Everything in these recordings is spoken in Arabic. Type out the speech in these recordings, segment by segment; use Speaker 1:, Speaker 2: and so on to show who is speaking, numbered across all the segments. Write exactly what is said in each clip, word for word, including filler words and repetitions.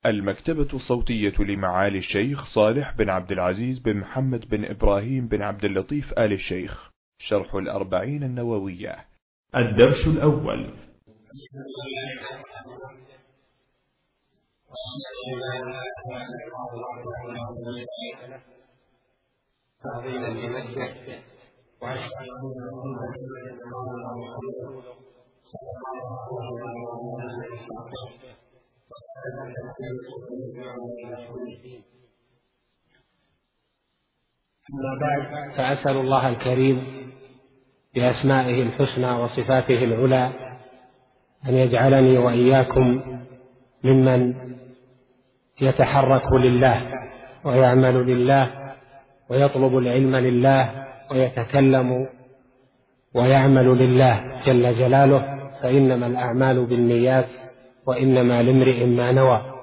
Speaker 1: المكتبة الصوتية لمعالي الشيخ صالح بن عبد العزيز بن محمد بن إبراهيم بن عبد اللطيف آل الشيخ. شرح الأربعين النووية. الدرس الأول.
Speaker 2: أما بعد، فأسأل الله الكريم بأسمائه الحسنى وصفاته العلى أن يجعلني وإياكم ممن يتحرك لله ويعمل لله ويطلب العلم لله ويتكلم ويعمل لله جل جلاله، فإنما الأعمال بالنيات وإنما لامرئ ما نوى.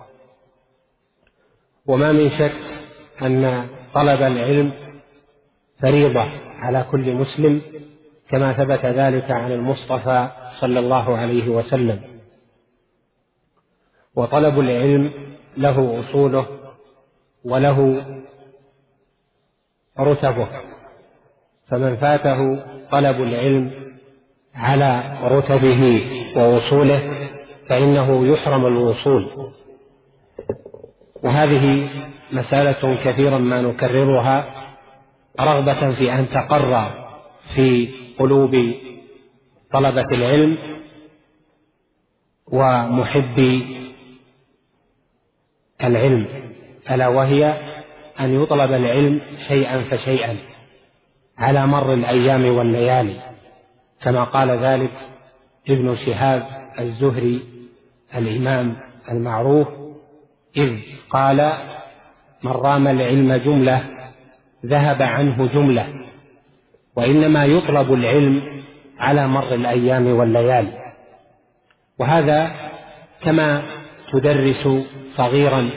Speaker 2: وما من شك أن طلب العلم فريضة على كل مسلم، كما ثبت ذلك عن المصطفى صلى الله عليه وسلم. وطلب العلم له أصوله وله رتبه، فمن فاته طلب العلم على رتبه وأصوله فإنه يحرم الوصول. وهذه مسألة كثيرا ما نكررها رغبة في أن تقر في قلوب طلبة العلم ومحبي العلم، ألا وهي أن يطلب العلم شيئا فشيئا على مر الأيام والليالي، كما قال ذلك ابن شهاب الزهري الإمام المعروف، إذ قال: من رام العلم جملة ذهب عنه جملة. وإنما يطلب العلم على مر الأيام والليالي. وهذا كما تدرس صغيرا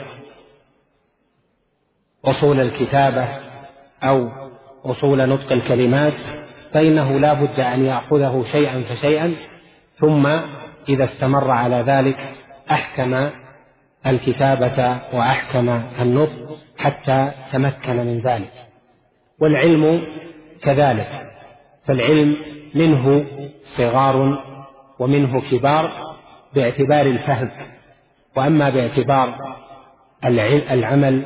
Speaker 2: أصول الكتابة أو أصول نطق الكلمات، فإنه لا بد أن يأخذه شيئا فشيئا، ثم إذا استمر على ذلك أحكم الكتابة وأحكم النطق حتى تمكن من ذلك. والعلم كذلك، فالعلم منه صغار ومنه كبار باعتبار الفهم، وأما باعتبار العمل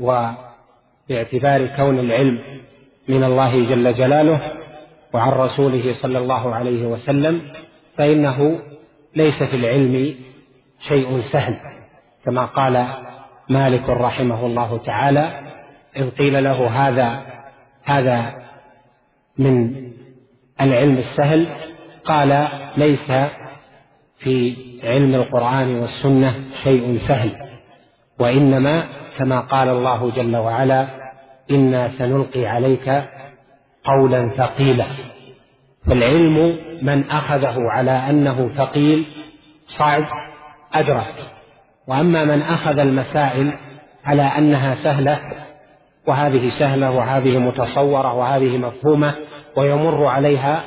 Speaker 2: وباعتبار كون العلم من الله جل جلاله وعن رسوله صلى الله عليه وسلم، فإنه ليس في العلم شيء سهل، كما قال مالك رحمه الله تعالى: إذ قيل له هذا هذا من العلم السهل، قال: ليس في علم القرآن والسنة شيء سهل، وإنما كما قال الله جل وعلا: إنا سنلقي عليك قولا ثقيلا. فالعلم من أخذه على أنه ثقيل صعب أدرك، وأما من أخذ المسائل على أنها سهلة، وهذه سهلة وهذه متصورة وهذه مفهومة ويمر عليها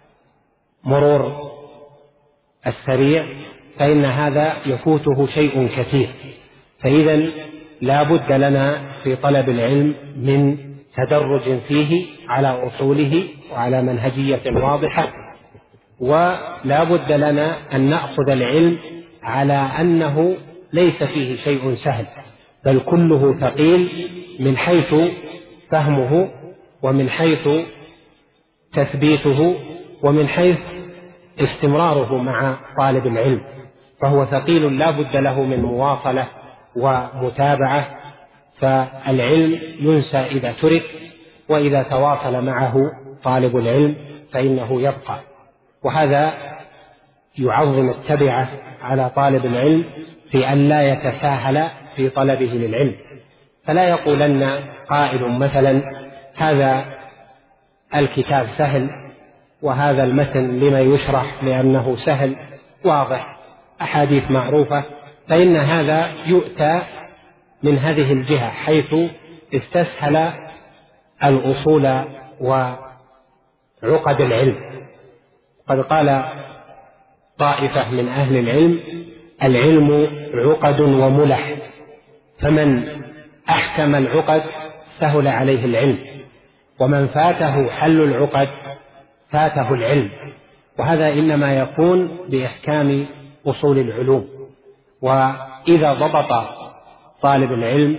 Speaker 2: مرور السريع، فإن هذا يفوته شيء كثير. فإذا لا بد لنا في طلب العلم من تدرج فيه على أصوله وعلى منهجية واضحة، ولا بد لنا أن نأخذ العلم على أنه ليس فيه شيء سهل، بل كله ثقيل من حيث فهمه ومن حيث تثبيته ومن حيث استمراره مع طالب العلم، فهو ثقيل لا بد له من مواصلة ومتابعة. فالعلم ينسى إذا ترك، وإذا تواصل معه طالب العلم فإنه يبقى. وهذا يعظم التبعة على طالب العلم في أن لا يتساهل في طلبه للعلم، فلا يقولن قائل مثلا: هذا الكتاب سهل وهذا المتن لما يشرح لأنه سهل واضح أحاديث معروفة، فإن هذا يؤتى من هذه الجهة حيث استسهل الأصول وعقد العلم. قد قال طائفة من أهل العلم: العلم عقد وملح فمن أحكم العقد سهل عليه العلم، ومن فاته حل العقد فاته العلم، وهذا إنما يكون بإحكام أصول العلوم. وإذا ضبط طالب العلم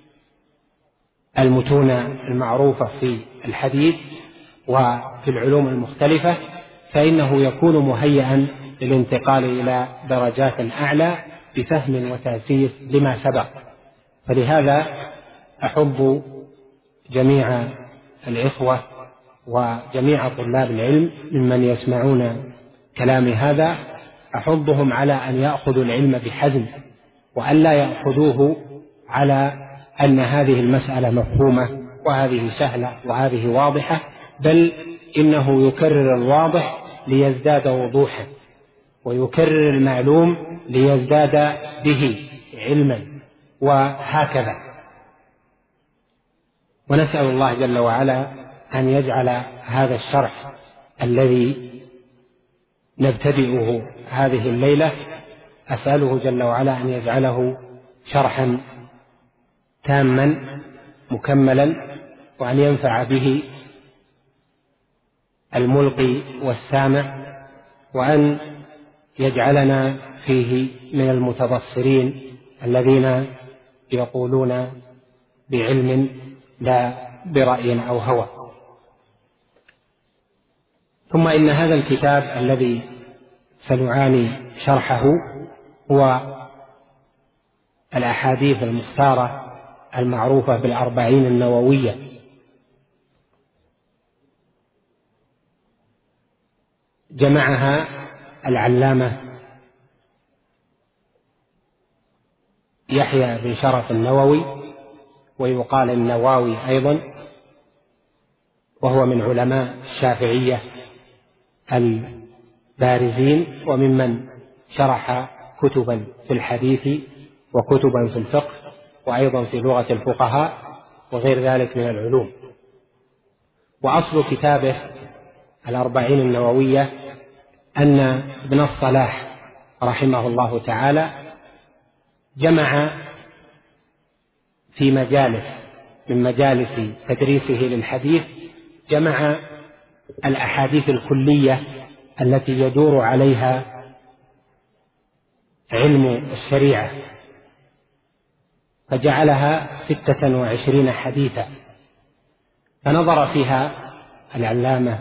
Speaker 2: المتون المعروفة في الحديث وفي العلوم المختلفة فإنه يكون مهيئا للانتقال إلى درجات أعلى بفهم وتأسيس لما سبق. فلهذا أحب جميع الإخوة وجميع طلاب العلم ممن يسمعون كلامي هذا أحضهم على أن يأخذوا العلم بحزم، وأن لا يأخذوه على أن هذه المسألة مفهومة وهذه سهلة وهذه واضحة، بل إنه يكرر الواضح ليزداد وضوحا، ويكرر المعلوم ليزداد به علما، وهكذا. ونسأل الله جل وعلا أن يجعل هذا الشرح الذي نبتدئه هذه الليلة، أسأله جل وعلا أن يجعله شرحا تاما مكملا، وأن ينفع به الملقي والسامع، وأن يجعلنا فيه من المتبصرين الذين يقولون بعلم لا برأي أو هوى. ثم إن هذا الكتاب الذي سنعاني شرحه هو الأحاديث المختارة المعروفة بالأربعين النووية، جمعها العلامة يحيى بن شرف النووي، ويقال النواوي أيضا، وهو من علماء الشافعية البارزين، وممن شرح كتبا في الحديث وكتبا في الفقه وأيضا في لغة الفقهاء وغير ذلك من العلوم. وأصل كتابه الأربعين النووية أن ابن الصلاح رحمه الله تعالى جمع في مجالس من مجالس تدريسه للحديث، جمع الأحاديث الكلية التي يدور عليها علم الشريعة، فجعلها ستة وعشرين حديثا، فنظر فيها العلامة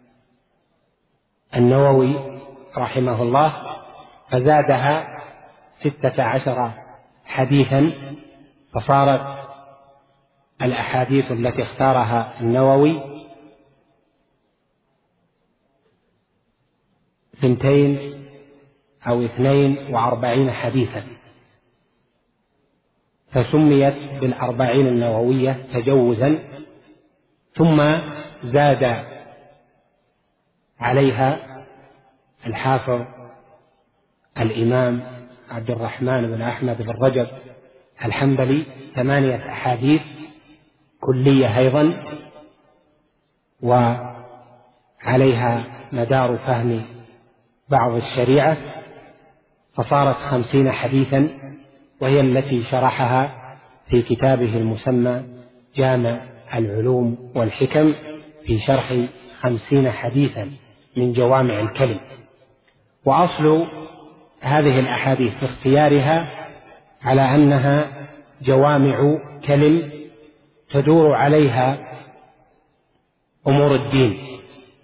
Speaker 2: النووي رحمه الله فزادها ستة عشر حديثا، فصارت الأحاديث التي اختارها النووي ثنتين أو اثنين وأربعين حديثا، فسميت بالأربعين النووية تجوزا. ثم زاد عليها الحافظ الإمام عبد الرحمن بن أحمد بن رجب الحنبلي ثمانية أحاديث كلية أيضا، وعليها مدار فهم بعض الشريعة، فصارت خمسين حديثا، وهي التي شرحها في كتابه المسمى جامع العلوم والحكم في شرح خمسين حديثا من جوامع الكلم. وأصل هذه الأحاديث في اختيارها على أنها جوامع كلم تدور عليها أمور الدين،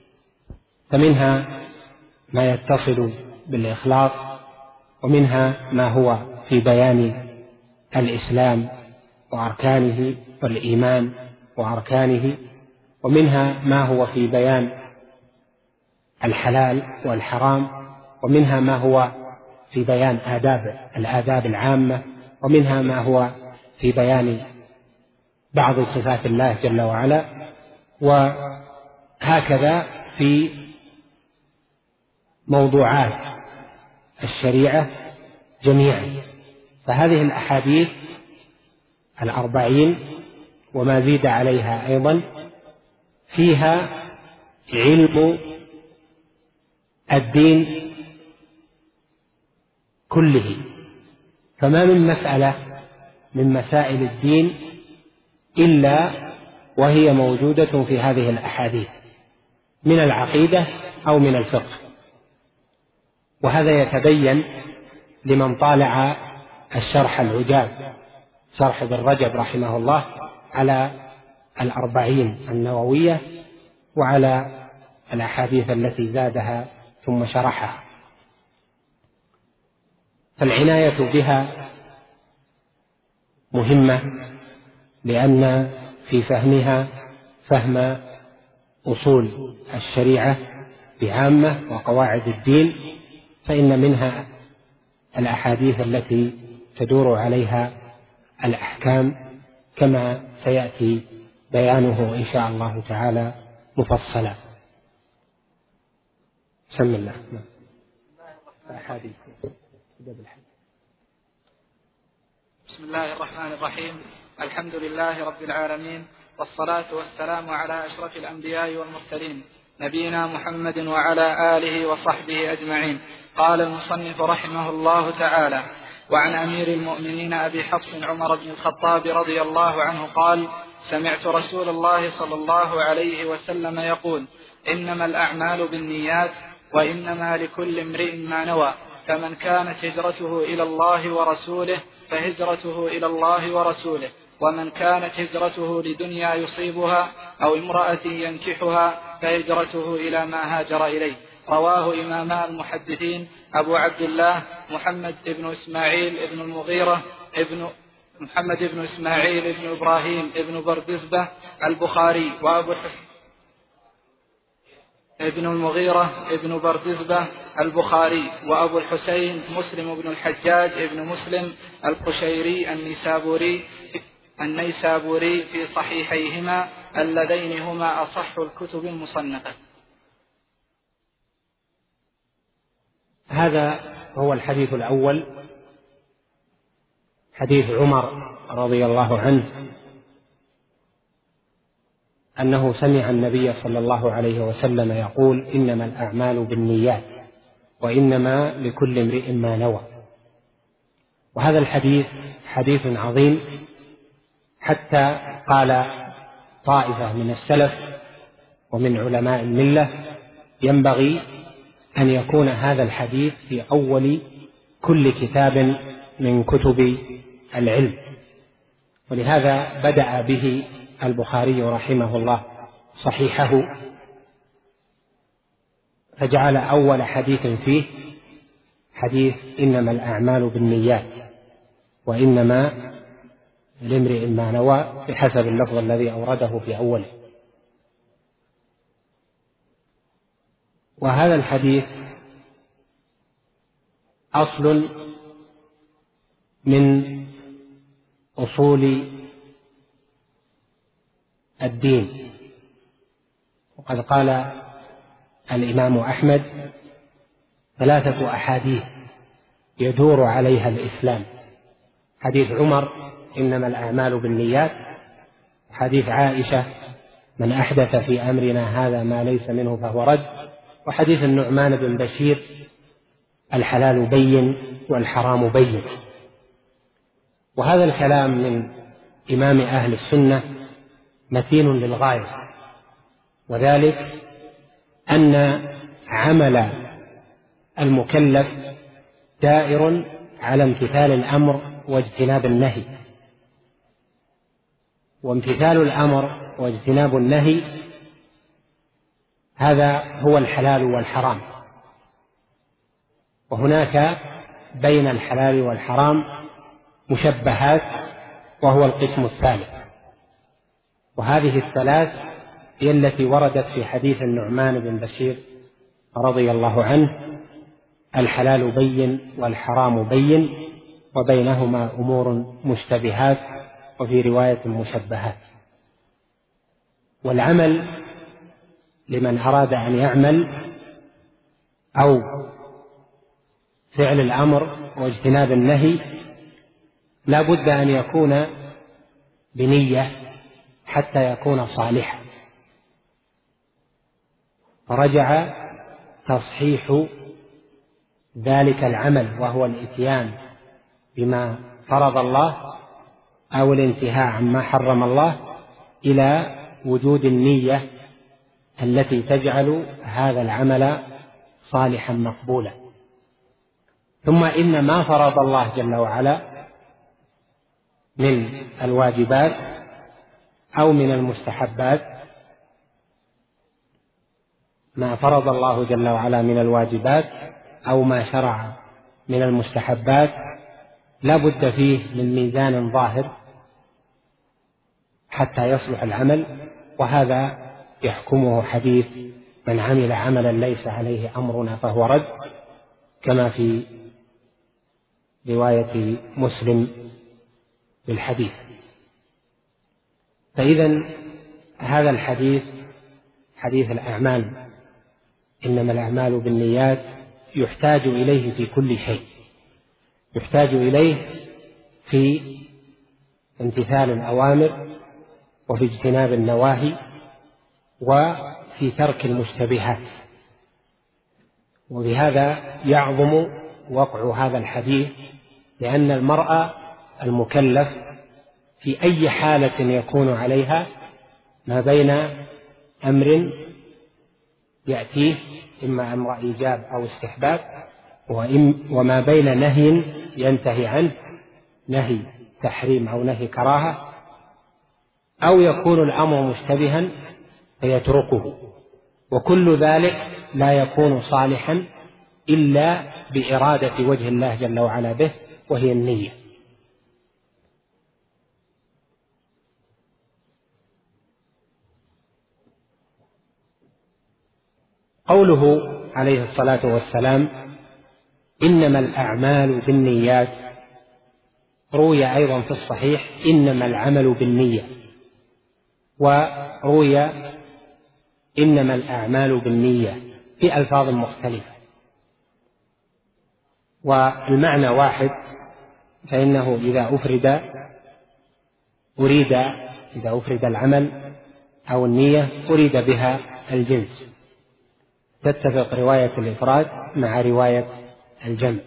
Speaker 2: فمنها ما يتصل بالإخلاص، ومنها ما هو في بيان الإسلام وأركانه والإيمان وأركانه، ومنها ما هو في بيان الحلال والحرام، ومنها ما هو في بيان آداب الآداب العامة، ومنها ما هو في بيان بعض صفات الله جل وعلا، وهكذا في موضوعات الشريعة جميعا. فهذه الأحاديث الأربعين وما زيد عليها أيضا فيها علم الدين كله، فما من مسألة من مسائل الدين إلا وهي موجودة في هذه الأحاديث من العقيدة أو من الفقه. وهذا يتبين لمن طالع الشرح العجاب، شرح ابن رجب رحمه الله على الأربعين النووية وعلى الأحاديث التي زادها ثم شرحها. فالعناية بها مهمة، لأن في فهمها فهم أصول الشريعة بعامة وقواعد الدين، فإن منها الأحاديث التي تدور عليها الأحكام كما سيأتي بيانه إن شاء الله تعالى مفصلا. بسم الله. الأحاديث.
Speaker 3: بسم الله الرحمن الرحيم. الحمد لله رب العالمين، والصلاة والسلام على أشرف الأنبياء والمرسلين نبينا محمد وعلى آله وصحبه أجمعين. قال المصنف رحمه الله تعالى: وعن أمير المؤمنين أبي حفص عمر بن الخطاب رضي الله عنه قال: سمعت رسول الله صلى الله عليه وسلم يقول: إنما الأعمال بالنيات وإنما لكل امرئ ما نوى، فمن كانت هجرته إلى الله ورسوله فهجرته إلى الله ورسوله، ومن كانت هجرته لدنيا يصيبها أو امرأة ينكحها فهجرته إلى ما هاجر إليه. رواه إماما المحدثين أبو عبد الله محمد بن إسماعيل بن المغيرة ابن محمد بن إسماعيل بن إبراهيم بن بردزبة البخاري، وأبو الحسين ابن المغيرة ابن بردزبة البخاري، وأبو الحسين مسلم بن الحجاج ابن مسلم القشيري النيسابوري النيسابوري في صحيحيهما اللذين هما أصح الكتب المصنفة.
Speaker 2: هذا هو الحديث الأول، حديث عمر رضي الله عنه أنه سمع النبي صلى الله عليه وسلم يقول: إنما الأعمال بالنيات وإنما لكل امرئ ما نوى. وهذا الحديث حديث عظيم، حتى قال طائفة من السلف ومن علماء الملة: ينبغي أن يكون هذا الحديث في أول كل كتاب من كتب العلم. ولهذا بدأ به البخاري رحمه الله صحيحه، فجعل أول حديث فيه حديث إنما الأعمال بالنيات وإنما لامرئ ما نوى، بحسب اللفظ الذي أورده في أوله. وهذا الحديث أصل من أصول الدين. وقد قال الإمام أحمد: ثلاثة أحاديث يدور عليها الإسلام: حديث عمر إنما الأعمال بالنيات، حديث عائشة من أحدث في أمرنا هذا ما ليس منه فهو رد، وحديث النعمان بن بشير الحلال بين والحرام بين. وهذا الكلام من إمام أهل السنة متين للغاية، وذلك أن عمل المكلف دائر على امتثال الأمر واجتناب النهي، وامتثال الأمر واجتناب النهي هذا هو الحلال والحرام. وهناك بين الحلال والحرام مشبهات، وهو القسم الثالث. وهذه الثلاث هي التي وردت في حديث النعمان بن بشير رضي الله عنه: الحلال بين والحرام بين وبينهما أمور مشتبهات، وفي رواية مشبهات. والعمل لمن أراد أن يعمل أو فعل الأمر واجتناب النهي لا بد أن يكون بنية حتى يكون صالحا. فرجع تصحيح ذلك العمل وهو الإتيان بما فرض الله أو الانتهاء عما حرم الله إلى وجود النية التي تجعل هذا العمل صالحا مقبولا. ثم إن ما فرض الله جل وعلا من الواجبات أو من المستحبات، ما فرض الله جل وعلا من الواجبات أو ما شرع من المستحبات لا بد فيه من ميزان ظاهر حتى يصلح العمل، وهذا يحكمه حديث من عمل عملا ليس عليه أمرنا فهو رد، كما في رواية مسلم بالحديث. فإذا هذا الحديث حديث الأعمال إنما الأعمال بالنيات يحتاج إليه في كل شيء، يحتاج إليه في امتثال الأوامر وفي اجتناب النواهي وفي ترك المشتبهات. وبهذا يعظم وقع هذا الحديث، لأن المرء المكلف في أي حالة يكون عليها ما بين أمر يأتيه إما أمر إيجاب أو استحباب، وما بين نهي ينتهي عنه، نهي تحريم أو نهي كراهة، أو يكون الأمر مشتبها فيتركه. وكل ذلك لا يكون صالحا إلا بإرادة وجه الله جل وعلا به، وهي النية. قوله عليه الصلاة والسلام إنما الأعمال بالنيات، روي أيضا في الصحيح إنما العمل بالنية، وروي إنما الأعمال بالنية في ألفاظ مختلفة، والمعنى واحد، فإنه إذا أفرد أريد إذا أفرد العمل أو النية أريد بها الجنس، تتفق رواية الإفراد مع رواية الجمع.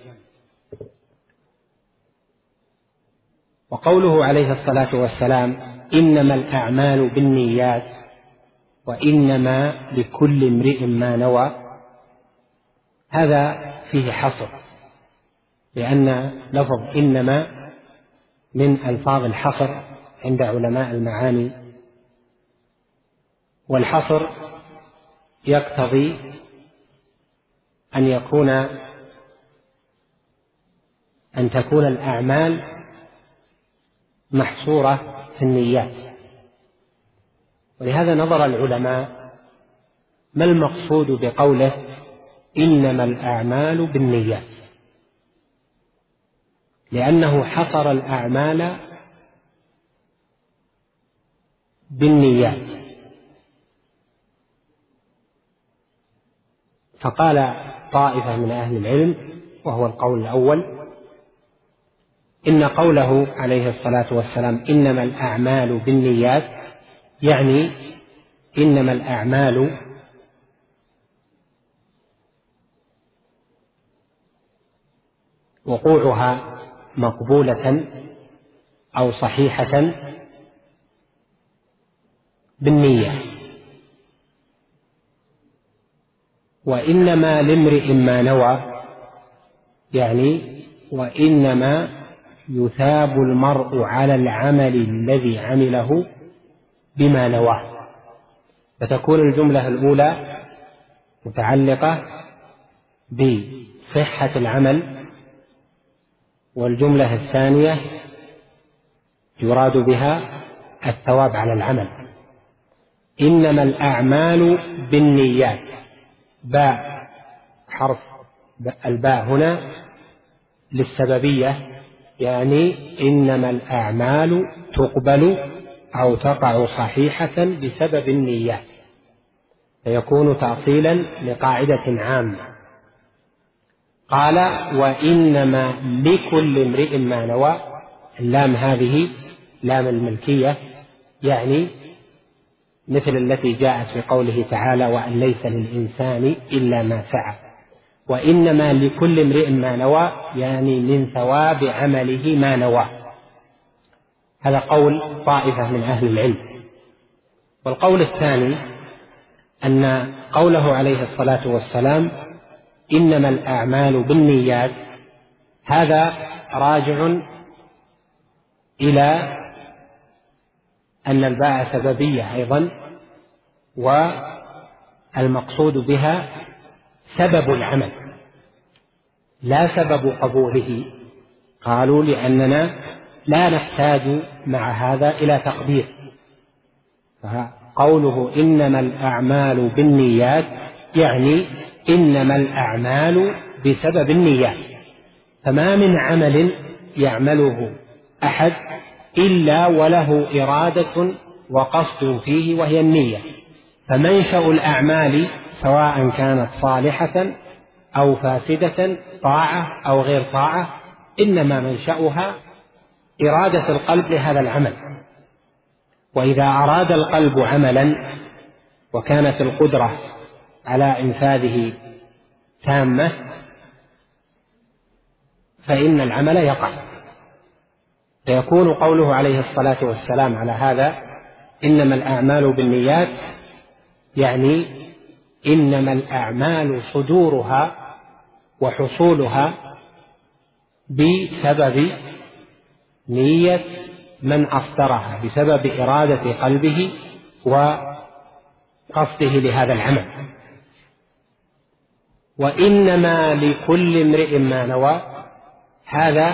Speaker 2: وقوله عليه الصلاة والسلام إنما الأعمال بالنيات وإنما لكل امرئ ما نوى، هذا فيه حصر، لأن لفظ إنما من ألفاظ الحصر عند علماء المعاني، والحصر يقتضي أن يكون أن تكون الأعمال محصورة في النيات. ولهذا نظر العلماء ما المقصود بقوله إنما الأعمال بالنيات، لأنه حصر الأعمال بالنيات. فقال طائفة من أهل العلم، وهو القول الأول، إن قوله عليه الصلاة والسلام إنما الأعمال بالنيات يعني إنما الأعمال وقوعها مقبولة أو صحيحة بالنية، وإنما لامرئ ما نوى يعني وإنما يثاب المرء على العمل الذي عمله بما نواه. فتكون الجملة الأولى متعلقة بصحة العمل، والجملة الثانية يراد بها الثواب على العمل. إنما الأعمال بالنيات، باء حرف الباء هنا للسببية، يعني إنما الأعمال تقبل أو تقع صحيحة بسبب النيات، فيكون تأصيلا لقاعدة عامة. قال وإنما لكل امرئ ما نوى، اللام هذه لام الملكية، يعني مثل التي جاءت في قوله تعالى وأن ليس للإنسان إلا ما سعى. وإنما لكل امرئ ما نوى يعني من ثواب عمله ما نوى. هذا قول طائفة من أهل العلم. والقول الثاني أن قوله عليه الصلاة والسلام إنما الأعمال بالنيات هذا راجع إلى أن الباء سببية أيضا، والمقصود بها سبب العمل لا سبب قبوله. قالوا لأننا لا نحتاج مع هذا إلى تقدير، فقوله إنما الأعمال بالنيات يعني إنما الأعمال بسبب النيات، فما من عمل يعمله أحد إلا وله إرادة وقصد فيه وهي النية. فمنشأ الأعمال سواء كانت صالحة أو فاسدة، طاعة أو غير طاعة، إنما منشأها إرادة القلب لهذا العمل. وإذا أراد القلب عملا وكانت القدرة على إنفاذه تامة فإن العمل يقع. فيكون قوله عليه الصلاة والسلام على هذا إنما الأعمال بالنيات يعني إنما الأعمال صدورها وحصولها بسبب نية من أصدرها، بسبب إرادة قلبه وقصده لهذا العمل. وإنما لكل امرئ ما نوى، هذا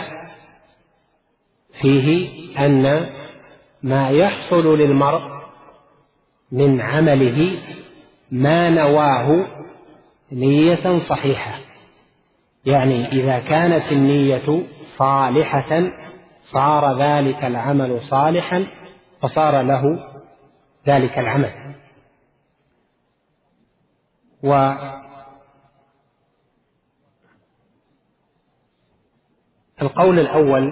Speaker 2: فيه أن ما يحصل للمرء من عمله ما نواه نية صحيحة، يعني إذا كانت النية صالحة صار ذلك العمل صالحا فصار له ذلك العمل. والقول الأول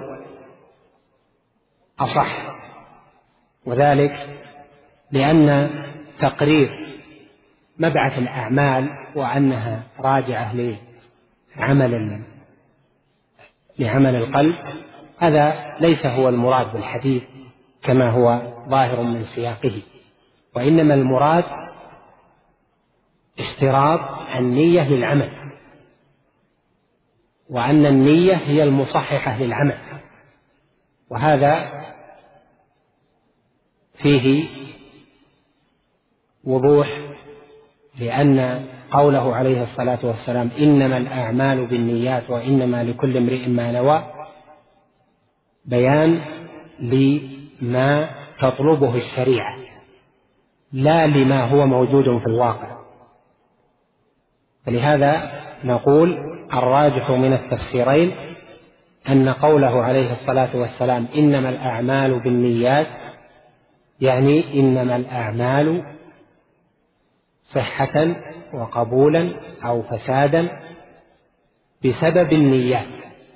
Speaker 2: أصح، وذلك لأن تقرير مبعث الأعمال وأنها راجعة لعمل لعمل القلب هذا ليس هو المراد بالحديث كما هو ظاهر من سياقه، وإنما المراد اشتراط النية للعمل، وأن النية هي المصححة للعمل. وهذا فيه وضوح، لأن قوله عليه الصلاة والسلام إنما الأعمال بالنيات وإنما لكل امرئ ما نوى بيان لما تطلبه الشريعة لا لما هو موجود في الواقع. فلهذا نقول الراجح من التفسيرين أن قوله عليه الصلاة والسلام إنما الأعمال بالنيات يعني إنما الأعمال صحة وقبولا أو فسادا بسبب النيات،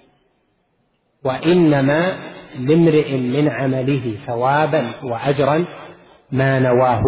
Speaker 2: وإنما لامرئ من عمله ثوابا وأجرا ما نواه.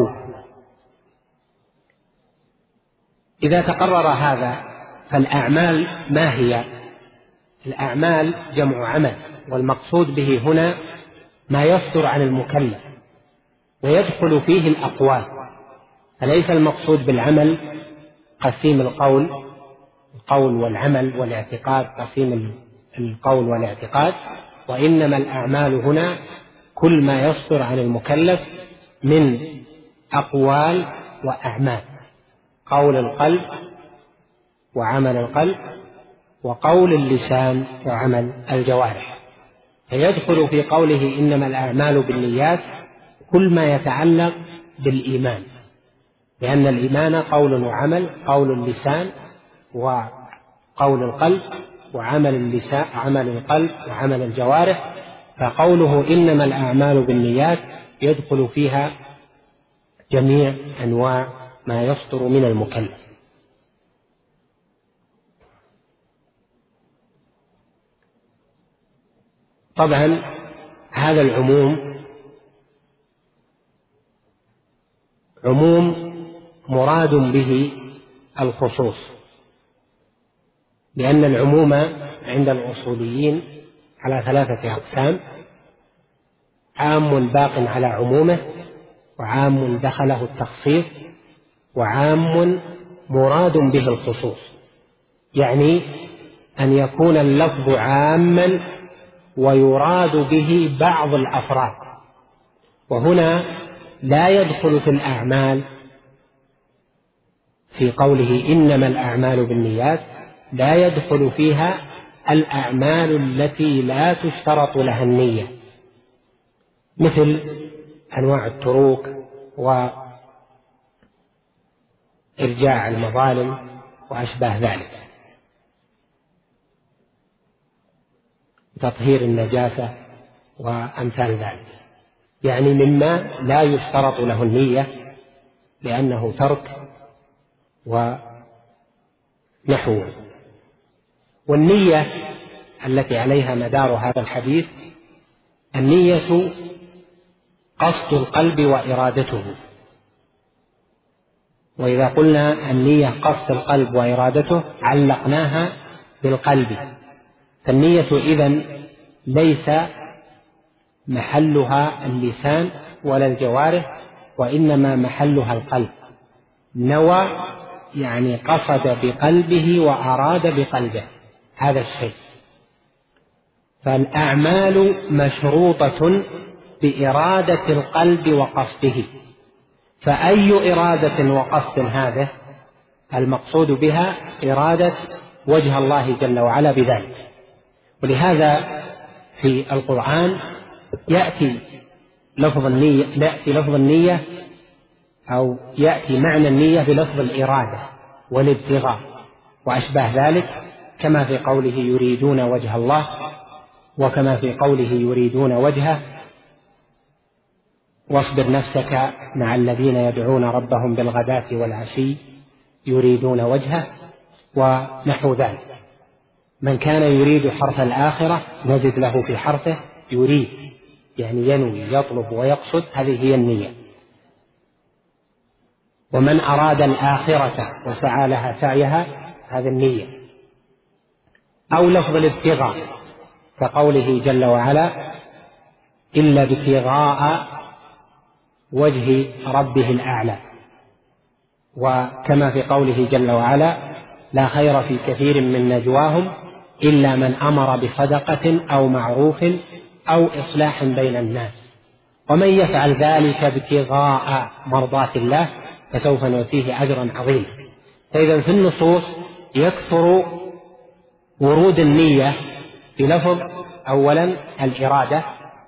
Speaker 2: إذا تقرر هذا فالأعمال ما هي؟ الأعمال جمع عمل، والمقصود به هنا ما يصدر عن المكلف ويدخل فيه الأقوال، فليس المقصود بالعمل قسيم القول القول والعمل والاعتقاد، قسيم القول والاعتقاد، وإنما الأعمال هنا كل ما يصدر عن المكلف من أقوال وأعمال، قول القلب وعمل القلب وقول اللسان وعمل الجوارح. فيدخل في قوله إنما الأعمال بالنيات كل ما يتعلق بالإيمان، لأن الإيمان قول وعمل، قول اللسان وقول القلب وعمل اللسان عمل القلب وعمل الجوارح. فقوله إنما الأعمال بالنيات يدخل فيها جميع أنواع ما يصدر من المكلف. طبعا هذا العموم عموم مراد به الخصوص، لأن العموم عند الأصوليين على ثلاثة أقسام: عام باق على عمومه، وعام دخله التخصيص، وعام مراد به الخصوص. يعني أن يكون اللفظ عاما ويراد به بعض الأفراد. وهنا لا يدخل في الأعمال في قوله إنما الأعمال بالنيات، لا يدخل فيها الأعمال التي لا تشترط لها النية، مثل أنواع التروك وإرجاع المظالم وأشباه ذلك، تطهير النجاسة وأمثال ذلك، يعني مما لا يشترط له النية لأنه ترك ونحوه. والنية التي عليها مدار هذا الحديث النية قصد القلب وإرادته. وإذا قلنا النية قصد القلب وإرادته علقناها بالقلب، فالنية إذن ليس محلها اللسان ولا الجوارح، وإنما محلها القلب. نوى يعني قصد بقلبه وأراد بقلبه هذا الشيء. فالأعمال مشروطة بإرادة القلب وقصده، فأي إرادة وقصد هذا المقصود بها إرادة وجه الله جل وعلا بذلك. ولهذا في القرآن يأتي لفظ النية يأتي لفظ النية أو يأتي معنى النية بلفظ الإرادة والابتغاء وأشباه ذلك، كما في قوله يريدون وجه الله، وكما في قوله يريدون وجهه واصبر نفسك مع الذين يدعون ربهم بالغداة والعشي يريدون وجهه ونحو ذلك. من كان يريد حرث الآخرة نجد له في حرثه يريد، يعني ينوي يطلب ويقصد، هذه هي النية. ومن أراد الآخرة وسعى لها سعيها هذا النية. أو لفظ الابتغاء كقوله جل وعلا إلا ابتغاء وجه ربه الأعلى، وكما في قوله جل وعلا لا خير في كثير من نجواهم إلا من أمر بصدقة أو معروف أو إصلاح بين الناس، ومن يفعل ذلك ابتغاء مرضات الله فسوف نؤتيه أجرا عظيما. فإذا في النصوص يكثر ورود النية بلفظ أولا الإرادة،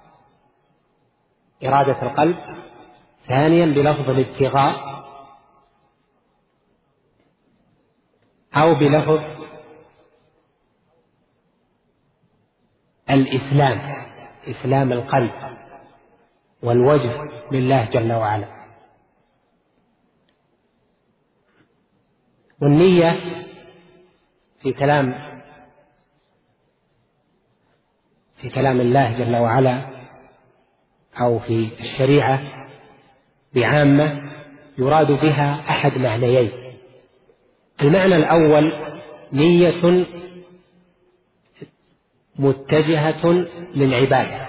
Speaker 2: إرادة القلب، ثانيا بلفظ الابتغاء أو بلفظ الإسلام، إسلام القلب والوجه لله جل وعلا. والنية في كلام في كلام الله جل وعلا أو في الشريعة بعامة يراد بها أحد معنيين. المعنى الأول نية متجهة للعبادة،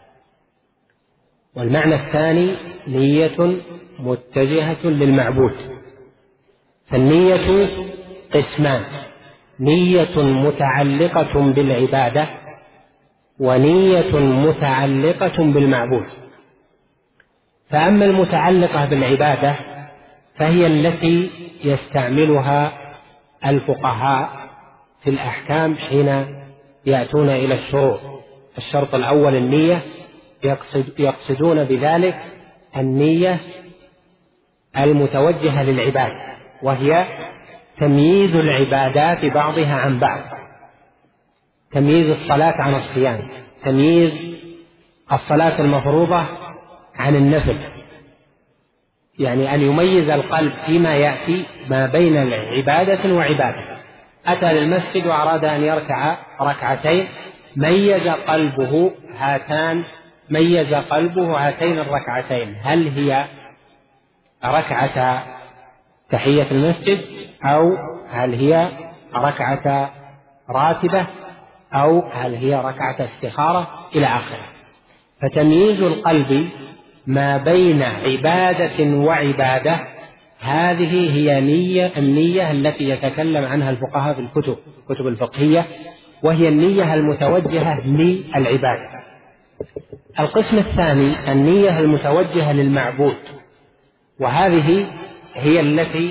Speaker 2: والمعنى الثاني نية متجهة للمعبود. فالنية قسمان: نية متعلقة بالعبادة ونية متعلقة بالمعبود. فأما المتعلقة بالعبادة فهي التي يستعملها الفقهاء في الأحكام حين يأتون إلى الشروط. الشرط الأول النية، يقصد يقصدون بذلك النية المتوجهة للعبادة، وهي تمييز العبادات بعضها عن بعض، تمييز الصلاة عن الصيام، تمييز الصلاة المفروضة عن النفل، يعني أن يميز القلب فيما يأتي ما بين عبادة وعبادة. أتى للمسجد وأراد أن يركع ركعتين، ميز قلبه هاتان ميز قلبه هاتين الركعتين، هل هي ركعة تحية المسجد أو هل هي ركعة راتبة أو هل هي ركعة استخارة إلى آخره. فتمييز القلب ما بين عبادة وعبادة هذه هي نية النية التي يتكلم عنها الفقهاء في الكتب الكتب الفقهية، وهي النية المتوجهة للعبادة. القسم الثاني النية المتوجهة للمعبود، وهذه هي التي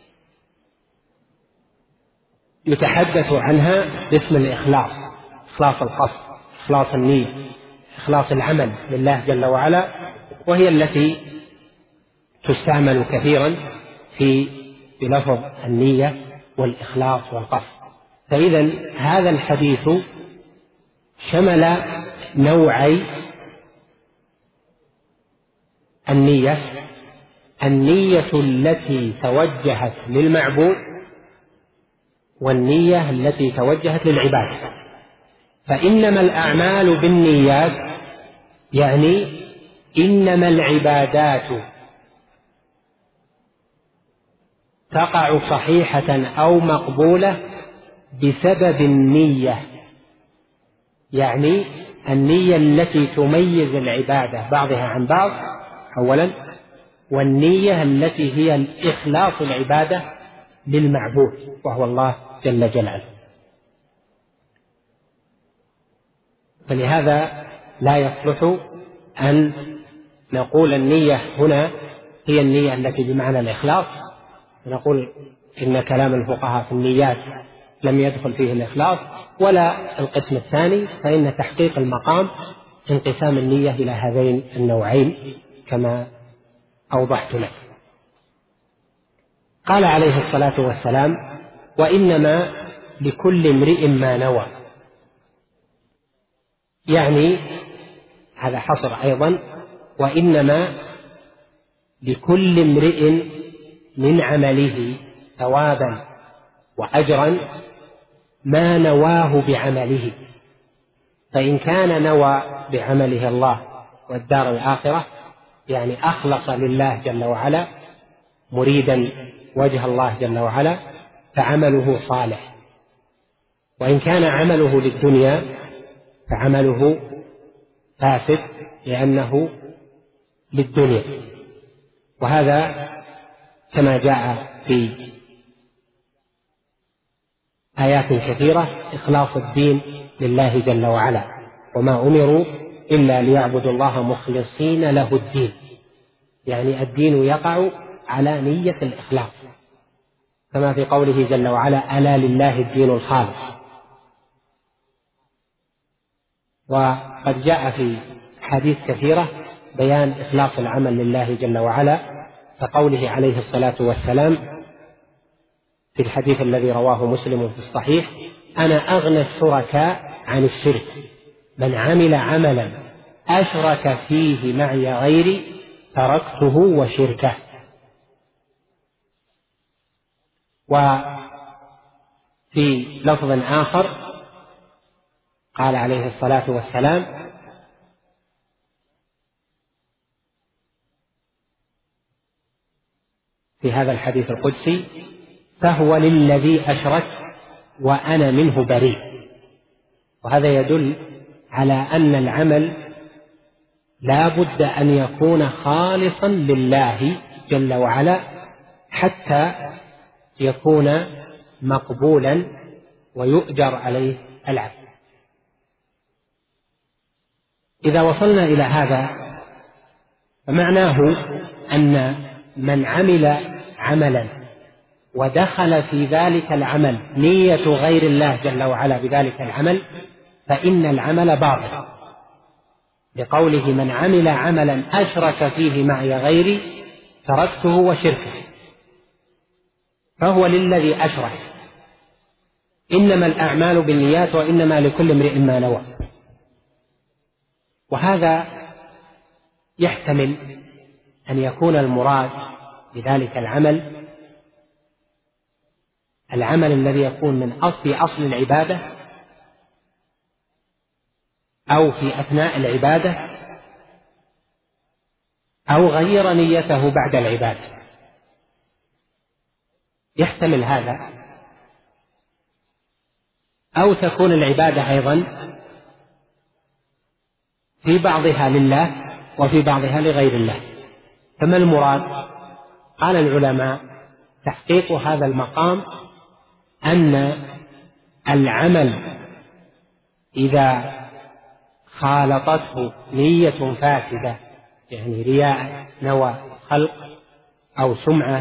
Speaker 2: يتحدث عنها باسم الإخلاص، إخلاص القصد، إخلاص النية، إخلاص العمل لله جل وعلا، وهي التي تستعمل كثيرا في بلفظ النية والإخلاص والقصد. فإذا هذا الحديث شمل نوعي النية: النية التي توجهت للمعبود والنية التي توجهت للعبادة. فإنما الأعمال بالنيات يعني إنما العبادات تقع صحيحة أو مقبولة بسبب النية، يعني النية التي تميز العبادة بعضها عن بعض أولا، والنية التي هي الإخلاص العبادة للمعبود وهو الله جل جلاله. فلهذا لا يصلح أن نقول النية هنا هي النية التي بمعنى الإخلاص، ونقول إن كلام الفقهاء في النيات لم يدخل فيه الإخلاص، ولا القسم الثاني، فإن تحقيق المقام انقسام النية إلى هذين النوعين كما أوضحت لك. قال عليه الصلاة والسلام: وإنما لكل امرئ ما نوى، يعني هذا حصر أيضا، وإنما لكل امرئ من عمله ثوابا وأجرا ما نواه بعمله، فإن كان نوى بعمله الله والدار الآخرة، يعني أخلص لله جل وعلا مريدا وجه الله جل وعلا، فعمله صالح. وإن كان عمله للدنيا فعمله فاسد لأنه للدنيا. وهذا كما جاء في آيات كثيرة إخلاص الدين لله جل وعلا: وما أمروا إلا ليعبدوا الله مخلصين له الدين، يعني الدين يقع على نية الإخلاص، كما في قوله جل وعلا: ألا لله الدين الخالص. وقد جاء في حديث كثيرة بيان إخلاص العمل لله جل وعلا، كقوله عليه الصلاة والسلام في الحديث الذي رواه مسلم في الصحيح: أنا أغنى الشركاء عن الشرك، من عمل عملا أشرك فيه معي غيري تركته وشركه. وفي لفظ آخر قال عليه الصلاة والسلام: في هذا الحديث القدسي: فهو للذي أشرك وأنا منه بريء. وهذا يدل على أن العمل لا بد أن يكون خالصا لله جل وعلا حتى يكون مقبولا ويؤجر عليه العبد. إذا وصلنا إلى هذا فمعناه أن من عمل عملا ودخل في ذلك العمل نية غير الله جل وعلا بذلك العمل فإن العمل باطل، لقوله: من عمل عملا أشرك فيه معي غيري تركته وشركه. فهو للذي أشرك. إنما الأعمال بالنيات وإنما لكل امرئ ما نوى. وهذا يحتمل أن يكون المراد بذلك العمل العمل الذي يكون من أصل أصل العبادة أو في أثناء العبادة أو غير نيته بعد العبادة، يحتمل هذا. أو تكون العبادة أيضا في بعضها لله وفي بعضها لغير الله. فما المراد؟ قال العلماء: تحقيق هذا المقام أن العمل إذا خالطته نية فاسدة، يعني رياء، نوى، خلق أو سمعة،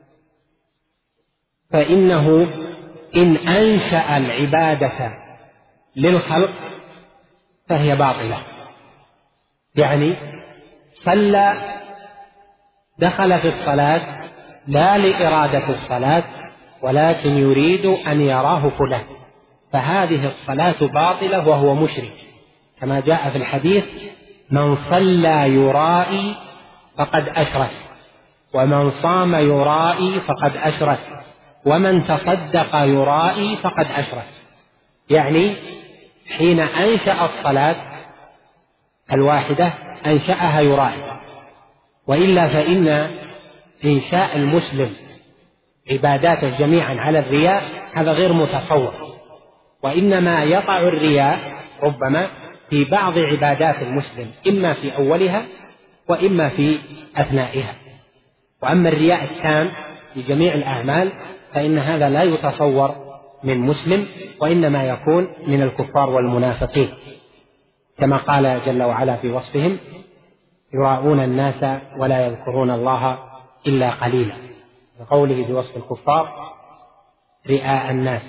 Speaker 2: فإنه إن أنشأ العبادة للخلق فهي باطلة. يعني صلى، دخل في الصلاة لا لإرادة الصلاة ولكن يريد أن يراه فلان، فهذه الصلاة باطلة وهو مشرك، كما جاء في الحديث: من صلى يرائي فقد أشرك، ومن صام يرائي فقد أشرك، ومن تصدق يرائي فقد أشرك. يعني حين أنشأ الصلاة الواحدة أنشأها يرائي، وإلا فإن إنشاء المسلم عباداته جميعا على الرياء هذا غير متصور، وإنما يقع الرياء ربما في بعض عبادات المسلم، إما في أولها وإما في أثنائها. وأما الرياء التام في جميع الأعمال فإن هذا لا يتصور من مسلم، وإنما يكون من الكفار والمنافقين، كما قال جل وعلا في وصفهم: يراءون الناس ولا يذكرون الله إلا قليلا، وقوله في وصف الكفار: رئاء الناس.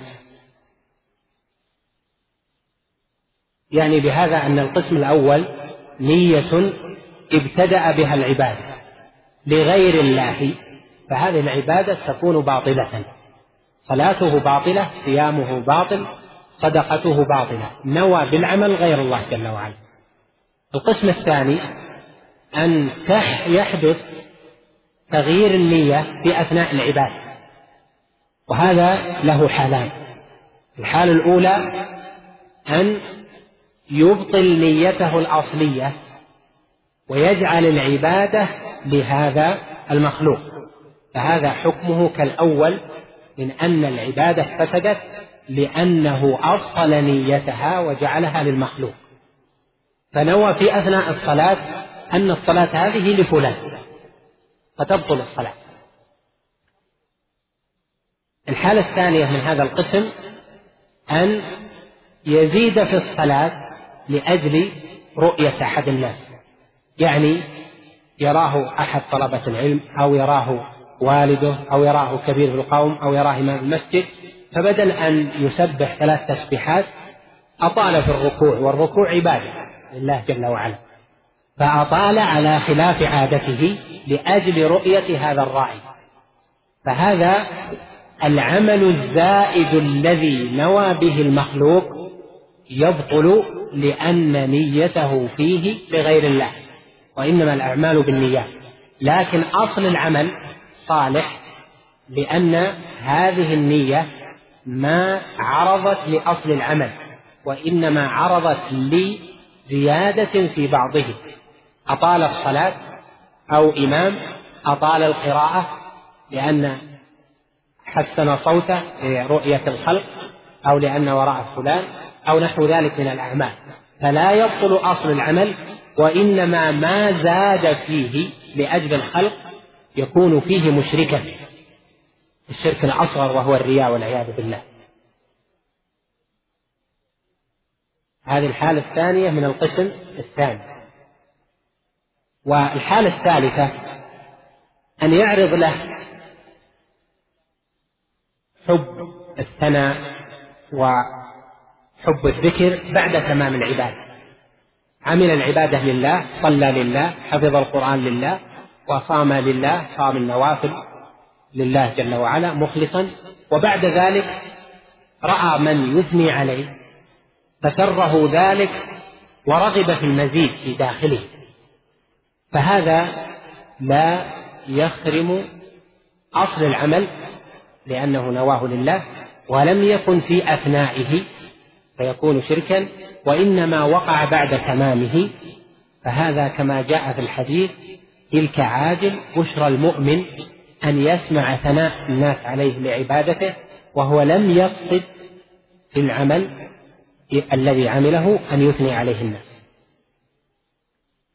Speaker 2: يعني بهذا أن القسم الأول نية ابتدأ بها العبادة لغير الله، فهذه العبادة تكون باطلة، صلاته باطلة، صيامه باطل، صدقته باطلة، نوى بالعمل غير الله جل وعلا. القسم الثاني أن يحدث تغيير النية في أثناء العبادة، وهذا له حالان: الحالة الأولى أن يبطل نيته الأصلية ويجعل العبادة لهذا المخلوق، فهذا حكمه كالأول من أن العبادة فسدت لأنه أبطل نيتها وجعلها للمخلوق، فنوى في أثناء الصلاة أن الصلاة هذه لفلان فتبطل الصلاة. الحالة الثانية من هذا القسم أن يزيد في الصلاة لأجل رؤية أحد الناس، يعني يراه أحد طلبة العلم أو يراه والده أو يراه كبير في القوم أو يراه إمام المسجد، فبدل أن يسبح ثلاث تسبيحات أطال في الركوع، والركوع عبادة لله جل وعلا، فأطال على خلاف عادته لأجل رؤية هذا الراعي، فهذا العمل الزائد الذي نوى به المخلوق يبطل لأن نيته فيه لغير الله، وإنما الأعمال بالنيات، لكن أصل العمل صالح لأن هذه النية ما عرضت لأصل العمل، وإنما عرضت لزيادة في بعضه، أطال الصلاة أو إمام أطال القراءة لأن حسن صوته رؤية الخلق أو لأن وراء فلان أو نحو ذلك من الأعمال، فلا يبطل أصل العمل، وإنما ما زاد فيه لأجل الخلق يكون فيه مشركا، الشرك الأصغر وهو الرياء والعياذ بالله. هذه الحالة الثانية من القسم الثاني. والحالة الثالثة أن يعرض له حب الثناء وحب الذكر بعد تمام العبادة، عمل العبادة لله، صلى لله، حفظ القرآن لله، وصام لله، صام النوافل لله جل وعلا مخلصا، وبعد ذلك رأى من يثني عليه فسره ذلك ورغب في المزيد في داخله، فهذا لا يخرم أصل العمل لأنه نواه لله ولم يكن في أثنائه فيكون شركا، وإنما وقع بعد تمامه، فهذا كما جاء في الحديث: تلك عاجل بشرى المؤمن أن يسمع ثناء الناس عليه لعبادته وهو لم يقصد في العمل الذي عمله أن يثني عليه الناس.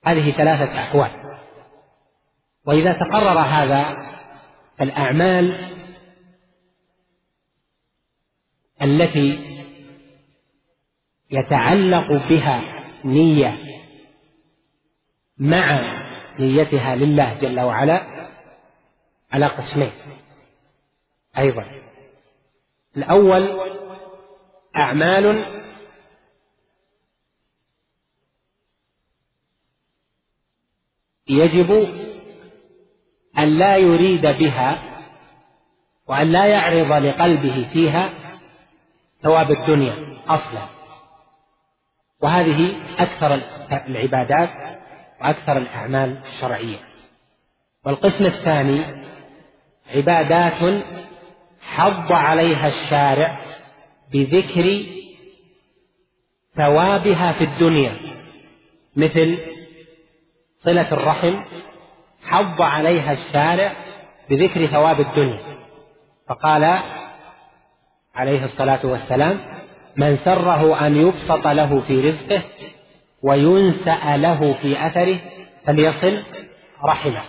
Speaker 2: هذه ثلاثة أحوال. وإذا تقرر هذا فالأعمال التي يتعلق بها نية مع نيتها لله جل وعلا على قسمين أيضا. الأول أعمال يجب أن لا يريد بها وأن لا يعرض لقلبه فيها ثواب الدنيا أصلا، وهذه أكثر العبادات وأكثر الأعمال الشرعية. والقسم الثاني عبادات حض عليها الشارع بذكر ثوابها في الدنيا، مثل صلة الرحم حض عليها الشارع بذكر ثواب الدنيا، فقال عليه الصلاة والسلام: من سره أن يبسط له في رزقه وينسأ له في أثره فليصل رحمه.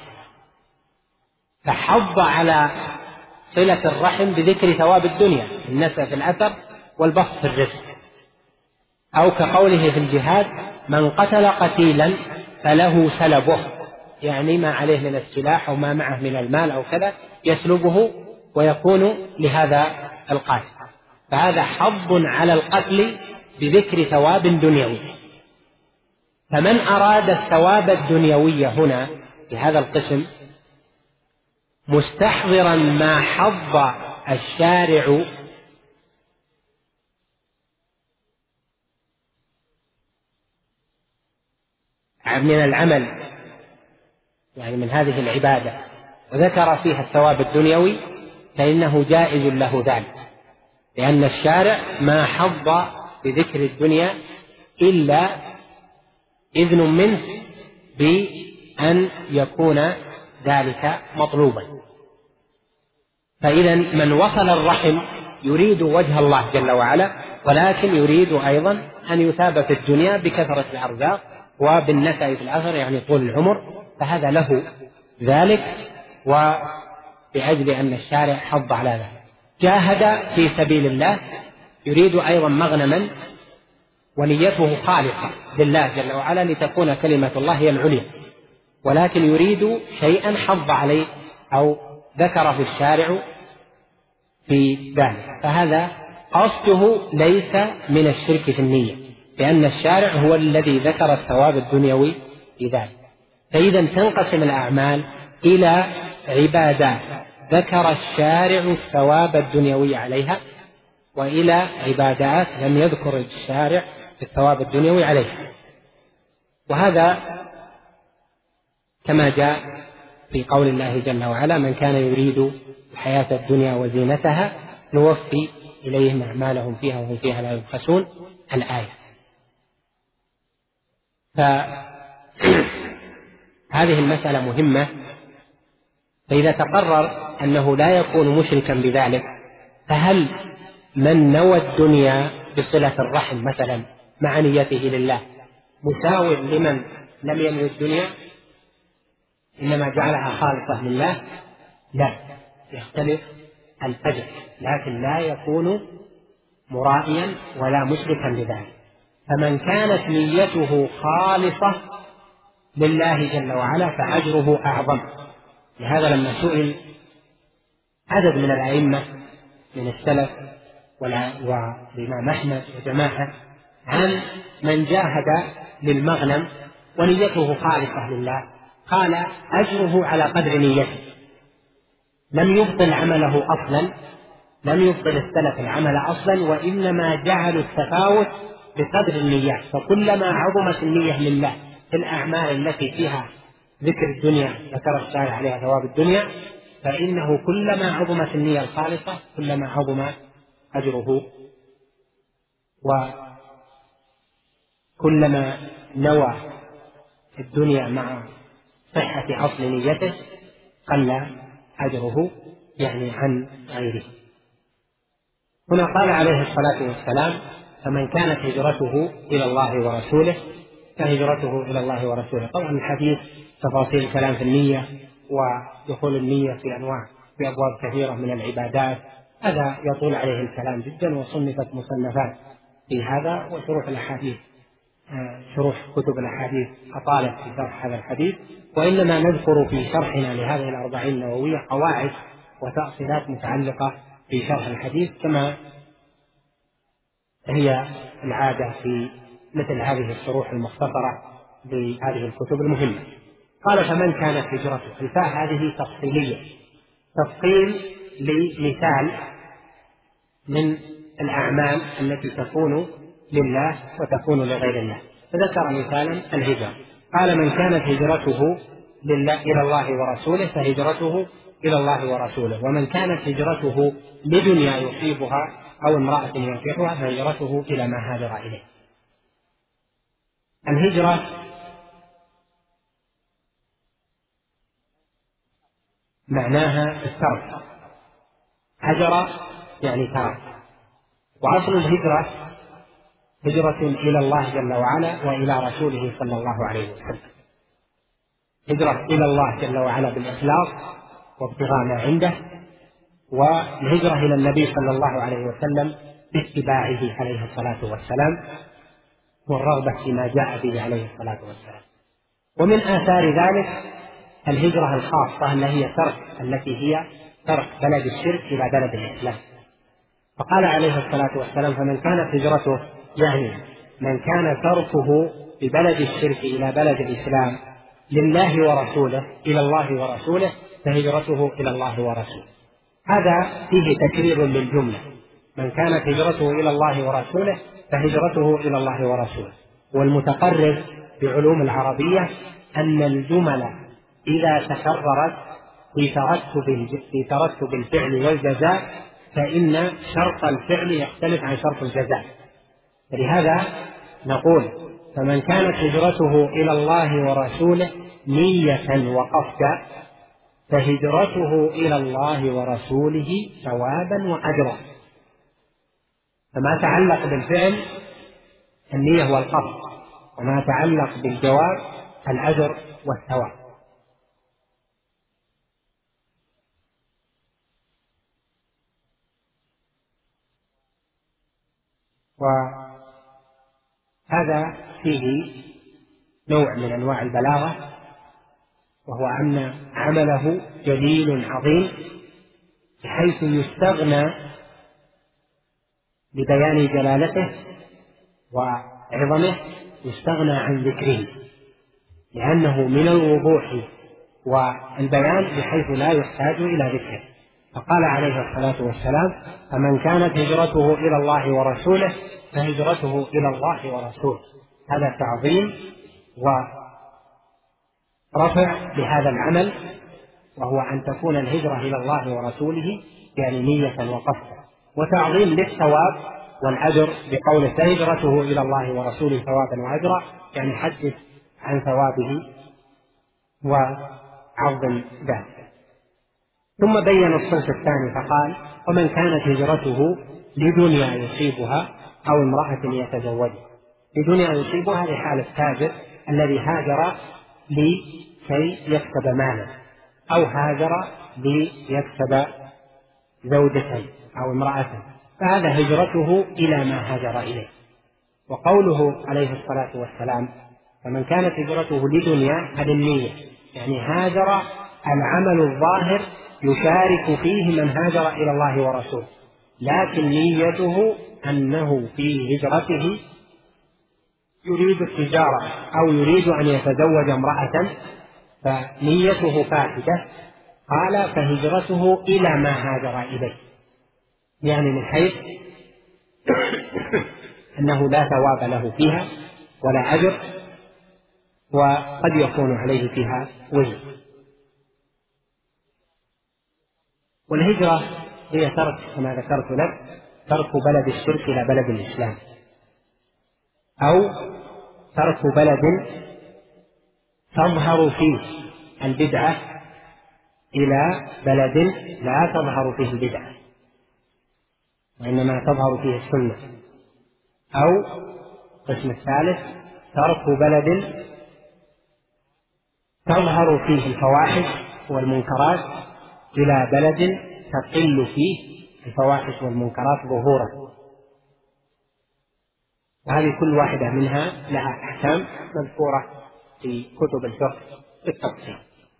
Speaker 2: فحض على صلة الرحم بذكر ثواب الدنيا، النسأ في الأثر والبسط في الرزق. أو كقوله في الجهاد: من قتل قتيلا فله سلبه، يعني ما عليه من السلاح أو ما معه من المال أو كذا يسلبه ويكون لهذا القاتل. فهذا حض على القتل بذكر ثواب دنيوي. فمن أراد الثواب الدنيوي هنا في هذا القسم مستحضرا ما حض الشارع من العمل، يعني من هذه العبادة، وذكر فيها الثواب الدنيوي، فإنه جائز له ذلك، لأن الشارع ما حض بذكر الدنيا إلا إذن منه بأن يكون ذلك مطلوبا. فإذا من وصل الرحم يريد وجه الله جل وعلا، ولكن يريد أيضا أن يثاب في الدنيا بكثرة الأرزاق وبالنسأ في الأثر، يعني طول العمر، فهذا له ذلك، وبأجل أن الشارع حض على ذلك. جاهد في سبيل الله يريد أيضا مغنما ونيته خالصة لله جل وعلا لتكون كلمة الله هي العليا، ولكن يريد شيئا حض عليه أو ذكره الشارع في ذلك، فهذا قصده ليس من الشرك في النية، لأن الشارع هو الذي ذكر الثواب الدنيوي في ذلك. فإذا تنقسم الأعمال إلى عبادات ذكر الشارع الثواب الدنيوي عليها، وإلى عبادات لم يذكر الشارع الثواب الدنيوي عليها. وهذا كما جاء في قول الله جل وعلا: من كان يريد الحياة الدنيا وزينتها نوفي إليهم أعمالهم فيها وهم فيها لا يبخسون، الآية. فهذه المسألة مهمة. فإذا تقرر أنه لا يكون مشركا بذلك، فهل من نوى الدنيا بصلة الرحم مثلا مع نيته لله مساو لمن لم ينوي الدنيا إنما جعلها خالصة لله؟ لا، يختلف الأجر، لكن لا يكون مرائيا ولا مشركا بذلك. فمن كانت نيته خالصة لله جل وعلا فأجره أعظم. لهذا لما سئل عدد من الأئمة من السلف والإمام أحمد وجماعة عن من جاهد للمغنم ونيته خالصة لله، قال أجره على قدر نيته، لم يبطل عمله أصلا، لم يبطل السلف العمل أصلا، وإنما جعلوا التفاوت بقدر النيات. فكلما عظمت النية لله في الأعمال التي فيها ذكر الدنيا ذكر الشارع عليها ثواب الدنيا، فإنه كلما عظمت النية الخالصة كلما عظم أجره، وكلما نوى الدنيا مع صحة أصل نيته قل أجره، يعني عن غيره. هنا قال عليه الصلاة والسلام: فمن كانت هجرته إلى الله ورسوله فهجرته إلى الله ورسوله. طبعا الحديث تفاصيل الكلام في النية ودخول النية في أنواع في أبواب كثيرة من العبادات، هذا يطول عليه الكلام جدا، وصنفت مصنفات في هذا وشروح الأحاديث، شروح كتب الأحاديث أطالت في شرح هذا الحديث، وإنما نذكر في شرحنا لهذه الأربعين النووية قواعد وتأصيلات متعلقة في شرح الحديث كما هي العادة في مثل هذه الشروح المختصرة لهذه الكتب المهمة. قال فمن كانت هجرته، الفاء هذه تفصيلية، تفصيل لمثال من الأعمال التي تكون لله وتكون لغير الله، فذكر مثالا الهجرة. قال من كانت هجرته لله إلى الله ورسوله فهجرته إلى الله ورسوله، ومن كانت هجرته لدنيا يصيبها أو امرأة ينكحها فهجرته إلى ما هاجر إليه. الهجرة معناها الترك، هجر يعني ترك، وأصل الهجرة هجرة إلى الله جل وعلا وإلى رسوله صلى الله عليه وسلم. هجرة إلى الله جل وعلا بالإخلاص وابتغاء ما عنده، والهجرة إلى النبي صلى الله عليه وسلم باتباعه عليه الصلاة والسلام والرغبة فيما جاء به عليه الصلاة والسلام. ومن آثار ذلك الهجرة الخاصة التي هي ترك التي هي ترك بلد الشرك إلى بلد الإسلام. فقال عليه الصلاة والسلام فمن كانت هجرته، يعني من كان تركه ببلد الشرك إلى بلد الإسلام لله ورسوله إلى الله ورسوله فهجرته إلى الله ورسوله. هذا فيه تكرير للجملة، من كانت هجرته إلى الله ورسوله فهجرته إلى الله ورسوله. والمتقرر بعلوم العربية أن الجمل إذا تكررت في ترتب في ترتب الفعل والجزاء فإن شرط الفعل يختلف عن شرط الجزاء، فلهذا نقول فمن كانت هجرته إلى الله ورسوله نية وقصدا فهجرته إلى الله ورسوله ثوابا وأجرا. فما تعلق بالفعل النية والقصد، وما تعلق بالجواب الأجر والثواب. وهذا فيه نوع من أنواع البلاغة، وهو أن عمله جليل عظيم بحيث يستغنى ببيان جلالته وعظمه يستغنى عن ذكره، لأنه من الوضوح والبيان بحيث لا يحتاج إلى ذكره. فقال عليه الصلاة والسلام فمن كانت هجرته إلى الله ورسوله فهجرته إلى الله ورسوله. هذا تعظيم ورفع لهذا العمل، وهو أن تكون الهجرة إلى الله ورسوله يعني نية وقصدا، وتعظيم للثواب والأجر بقوله فهجرته إلى الله ورسوله ثوابا وأجرا، يعني حدث عن ثوابه وعظم ذلك. ثم بين الصنف الثاني فقال ومن كانت هجرته لدنيا يصيبها أو امرأة يتزوجها. لدنيا يصيبها لحال التاجر الذي هاجر لكي يكسب مالا، أو هاجر ليكسب زوجة أو امرأة، فهذا هجرته إلى ما هاجر إليه. وقوله عليه الصلاة والسلام فمن كانت هجرته لدنيا هذه النية، يعني هاجر العمل الظاهر يشارك فيه من هاجر إلى الله ورسوله، لكن نيته أنه في هجرته يريد التجارة أو يريد أن يتزوج امرأة فنيته فاسدة. قال فهجرته إلى ما هاجر إليه، يعني من حيث أنه لا ثواب له فيها ولا أجر، وقد يكون عليه فيها وزر. والهجرة هي ترك كما ذكرت لك ترك بلد الشرك إلى بلد الإسلام، أو ترك بلد تظهر فيه البدعة إلى بلد لا تظهر فيه البدعة وإنما تظهر فيه السنة، أو القسم الثالث ترك بلد تظهر فيه الفواحش والمنكرات إلى بلد تقل فيه الفواحش والمنكرات ظهورا. وهذه كل واحدة منها لها أحكام مذكورة في كتب الفقه بالتفصيل.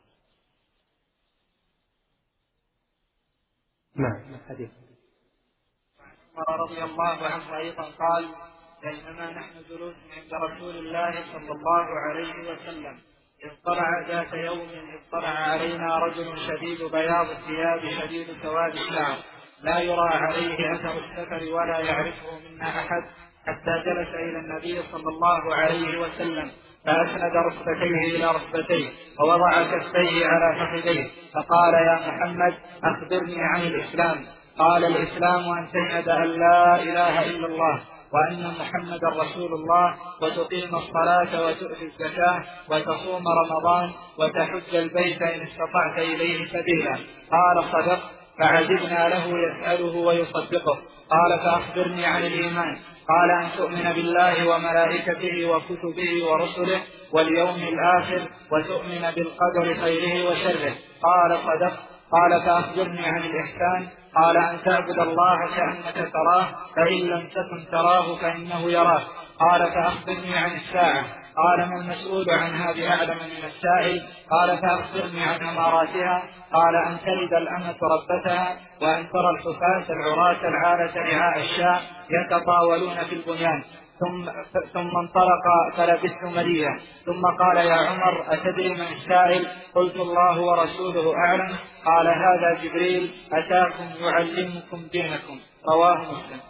Speaker 2: نعم. الحديث
Speaker 3: عمر رضي الله عنه أيضا قال: بينما نحن جلوس عند رسول الله صلى الله عليه وسلم اطلع ذات يوم اطلع علينا رجل شديد بياض الثياب شديد سواد الشعر لا يرى عليه أثر السفر ولا يعرفه منا أحد، حتى جلس إلى النبي صلى الله عليه وسلم فأسند ركبتيه إلى ركبتيه ووضع كفيه على فخذيه فقال: يا محمد أخبرني عن الإسلام. قال: الإسلام أن تشهد أن لا إله إلا الله وأن محمد رسول الله وتقيم الصلاة وتؤتي الزكاة وتصوم رمضان وتحج البيت إن استطعت إليه سبيلا. قال: صدق. فعجبنا له يسأله ويصدقه. قال: فأخبرني عن الإيمان. قال: أن تؤمن بالله وملائكته وكتبه ورسله واليوم الآخر وتؤمن بالقدر خيره وشره. قال: صدق. قال: فأخبرني عن الإحسان. قال: أن تعبد الله كأنك تراه فإن لم تكن تراه فإنه يراك. قال: فأخبرني عن الساعة. قال: ما المسؤول عنها بأعلم من السائل. قال: فأخبرني عن أماراتها. قال: أن تلد الأمة ربتها وأن ترى الحفاة العراة العالة رعاء الشاء يتطاولون في البنيان. ثم, ثم انطلق فلبثت مليا. ثم قال: يا عمر أتدري من السائل؟ قلت: الله ورسوله أعلم. قال: هذا جبريل أتاكم يعلمكم دينكم. رواه مسلم.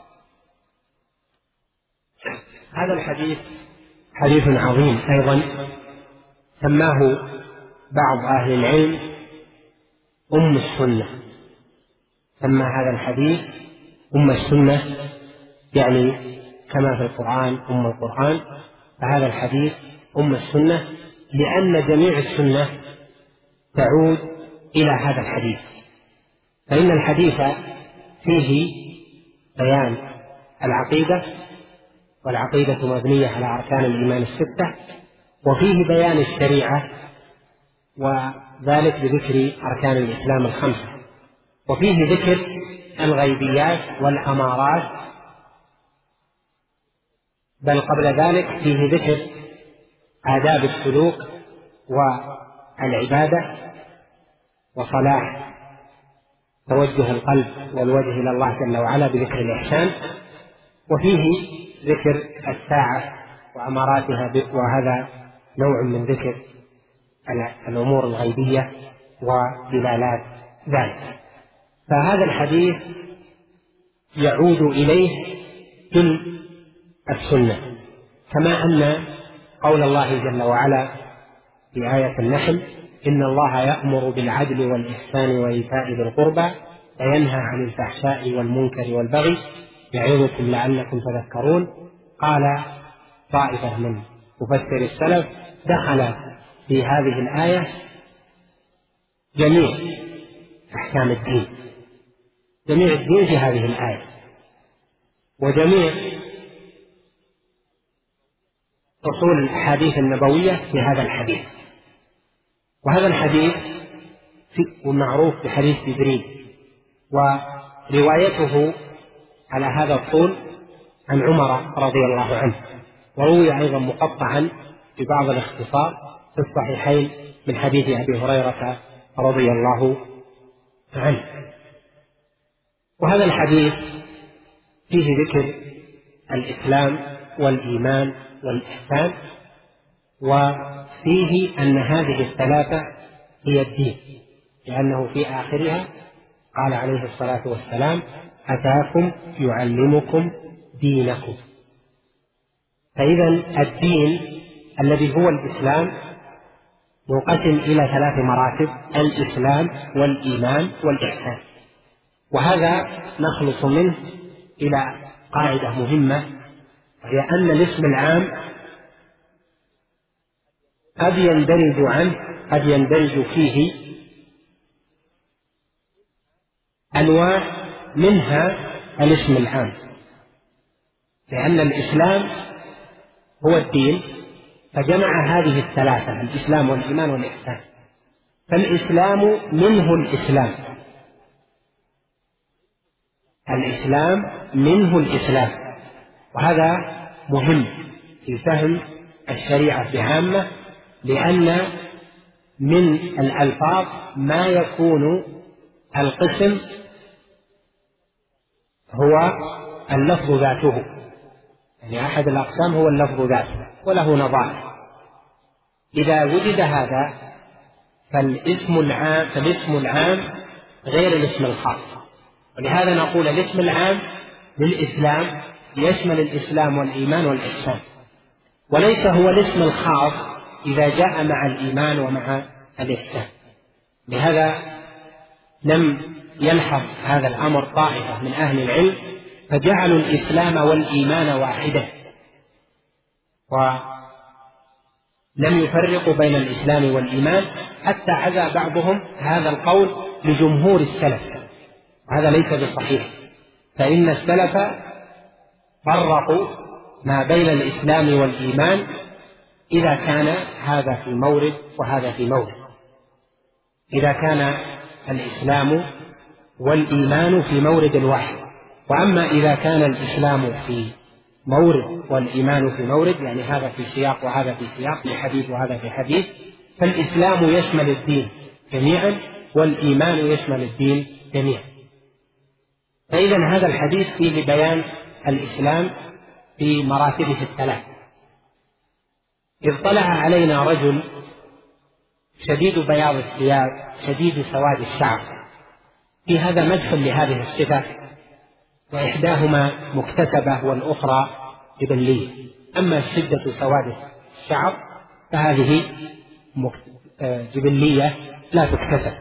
Speaker 2: هذا الحديث حديث عظيم أيضا، سماه بعض أهل العلم أم السنة. سمى هذا الحديث أم السنة، يعني كما في القرآن أم القرآن، فهذا الحديث أم السنة لأن جميع السنة تعود إلى هذا الحديث. فإن الحديث فيه بيان العقيدة، والعقيدة مبنية على أركان الإيمان الستة، وفيه بيان الشريعة وذلك بذكر أركان الإسلام الخمسة، وفيه ذكر الغيبيات والأمارات، بل قبل ذلك فيه ذكر آداب السلوك والعبادة وصلاح توجه القلب والوجه إلى الله جل وعلا بذكر الإحسان، وفيه ذكر الساعة وأماراتها، وهذا نوع من ذكر الأمور الغيبية ودلالات ذلك. فهذا الحديث يعود إليه في السنة، كما أن قول الله جل وعلا في آية النحل: إن الله يأمر بالعدل والإحسان وإيتاء ذي القربى وينهى عن الفحشاء والمنكر والبغي يعظكم لعلكم تذكرون. قال طائفة من مفسر السلف: دخل في هذه الآية جميع أحكام الدين، جميع الدين في هذه الآية، وجميع أصول الأحاديث النبوية في هذا الحديث. وهذا الحديث معروف بحديث جبريل، وروايته على هذا الطول عن عمر رضي الله عنه، وروي أيضا مقطعا ببعض الاختصار في الصحيحين من حديث أبي هريرة رضي الله عنه. وهذا الحديث فيه ذكر الإسلام والإيمان والإحسان، وفيه أن هذه الثلاثة هي الدين، لأنه في آخرها قال عليه الصلاة والسلام: أتاكم يعلمكم دينكم. فإذا الدين الذي هو الإسلام منقسم إلى ثلاث مراتب: الإسلام والإيمان والإحسان. وهذا نخلص منه إلى قاعدة مهمة، وهي أن الاسم العام قد يندرج عنه قد يندرج فيه أنواع منها الاسم العام، لأن الإسلام هو الدين فجمع هذه الثلاثة: الإسلام والإيمان والإحسان. فالإسلام منه الإسلام، الإسلام منه الإسلام، وهذا مهم في فهم الشريعة بعامة، لأن من الألفاظ ما يكون القسم هو اللفظ ذاته، يعني أحد الأقسام هو اللفظ ذاته وله نظائر. إذا وجد هذا فالاسم العام فالاسم العام غير الاسم الخاص، ولهذا نقول الاسم العام للإسلام يشمل الإسلام والإيمان والإحسان، وليس هو الاسم الخاص إذا جاء مع الإيمان ومع الإحسان. لهذا لم يلحظ هذا الأمر طائفة من أهل العلم فجعلوا الإسلام والإيمان واحدة، ولم يفرقوا بين الإسلام والإيمان، حتى عزى بعضهم هذا القول لجمهور السلف، وهذا ليس بصحيح، فإن السلف فرقوا ما بين الإسلام والإيمان إذا كان هذا في مورد وهذا في مورد، إذا كان الإسلام والإيمان في مورد واحد. وأما إذا كان الإسلام في مورد والإيمان في مورد، يعني هذا في سياق وهذا في سياق، في حديث وهذا في حديث، فالإسلام يشمل الدين جميعا والإيمان يشمل الدين جميعا. فإذا هذا الحديث فيه بيان الإسلام في مراتبه الثلاث. إذ طلع علينا رجل شديد بياض الثياب شديد سواد الشعر، في هذا مدح لهذه الصفة، وإحداهما مكتسبة والأخرى جبلية. أما شدة سواد الشعر فهذه جبلية لا تكتسب،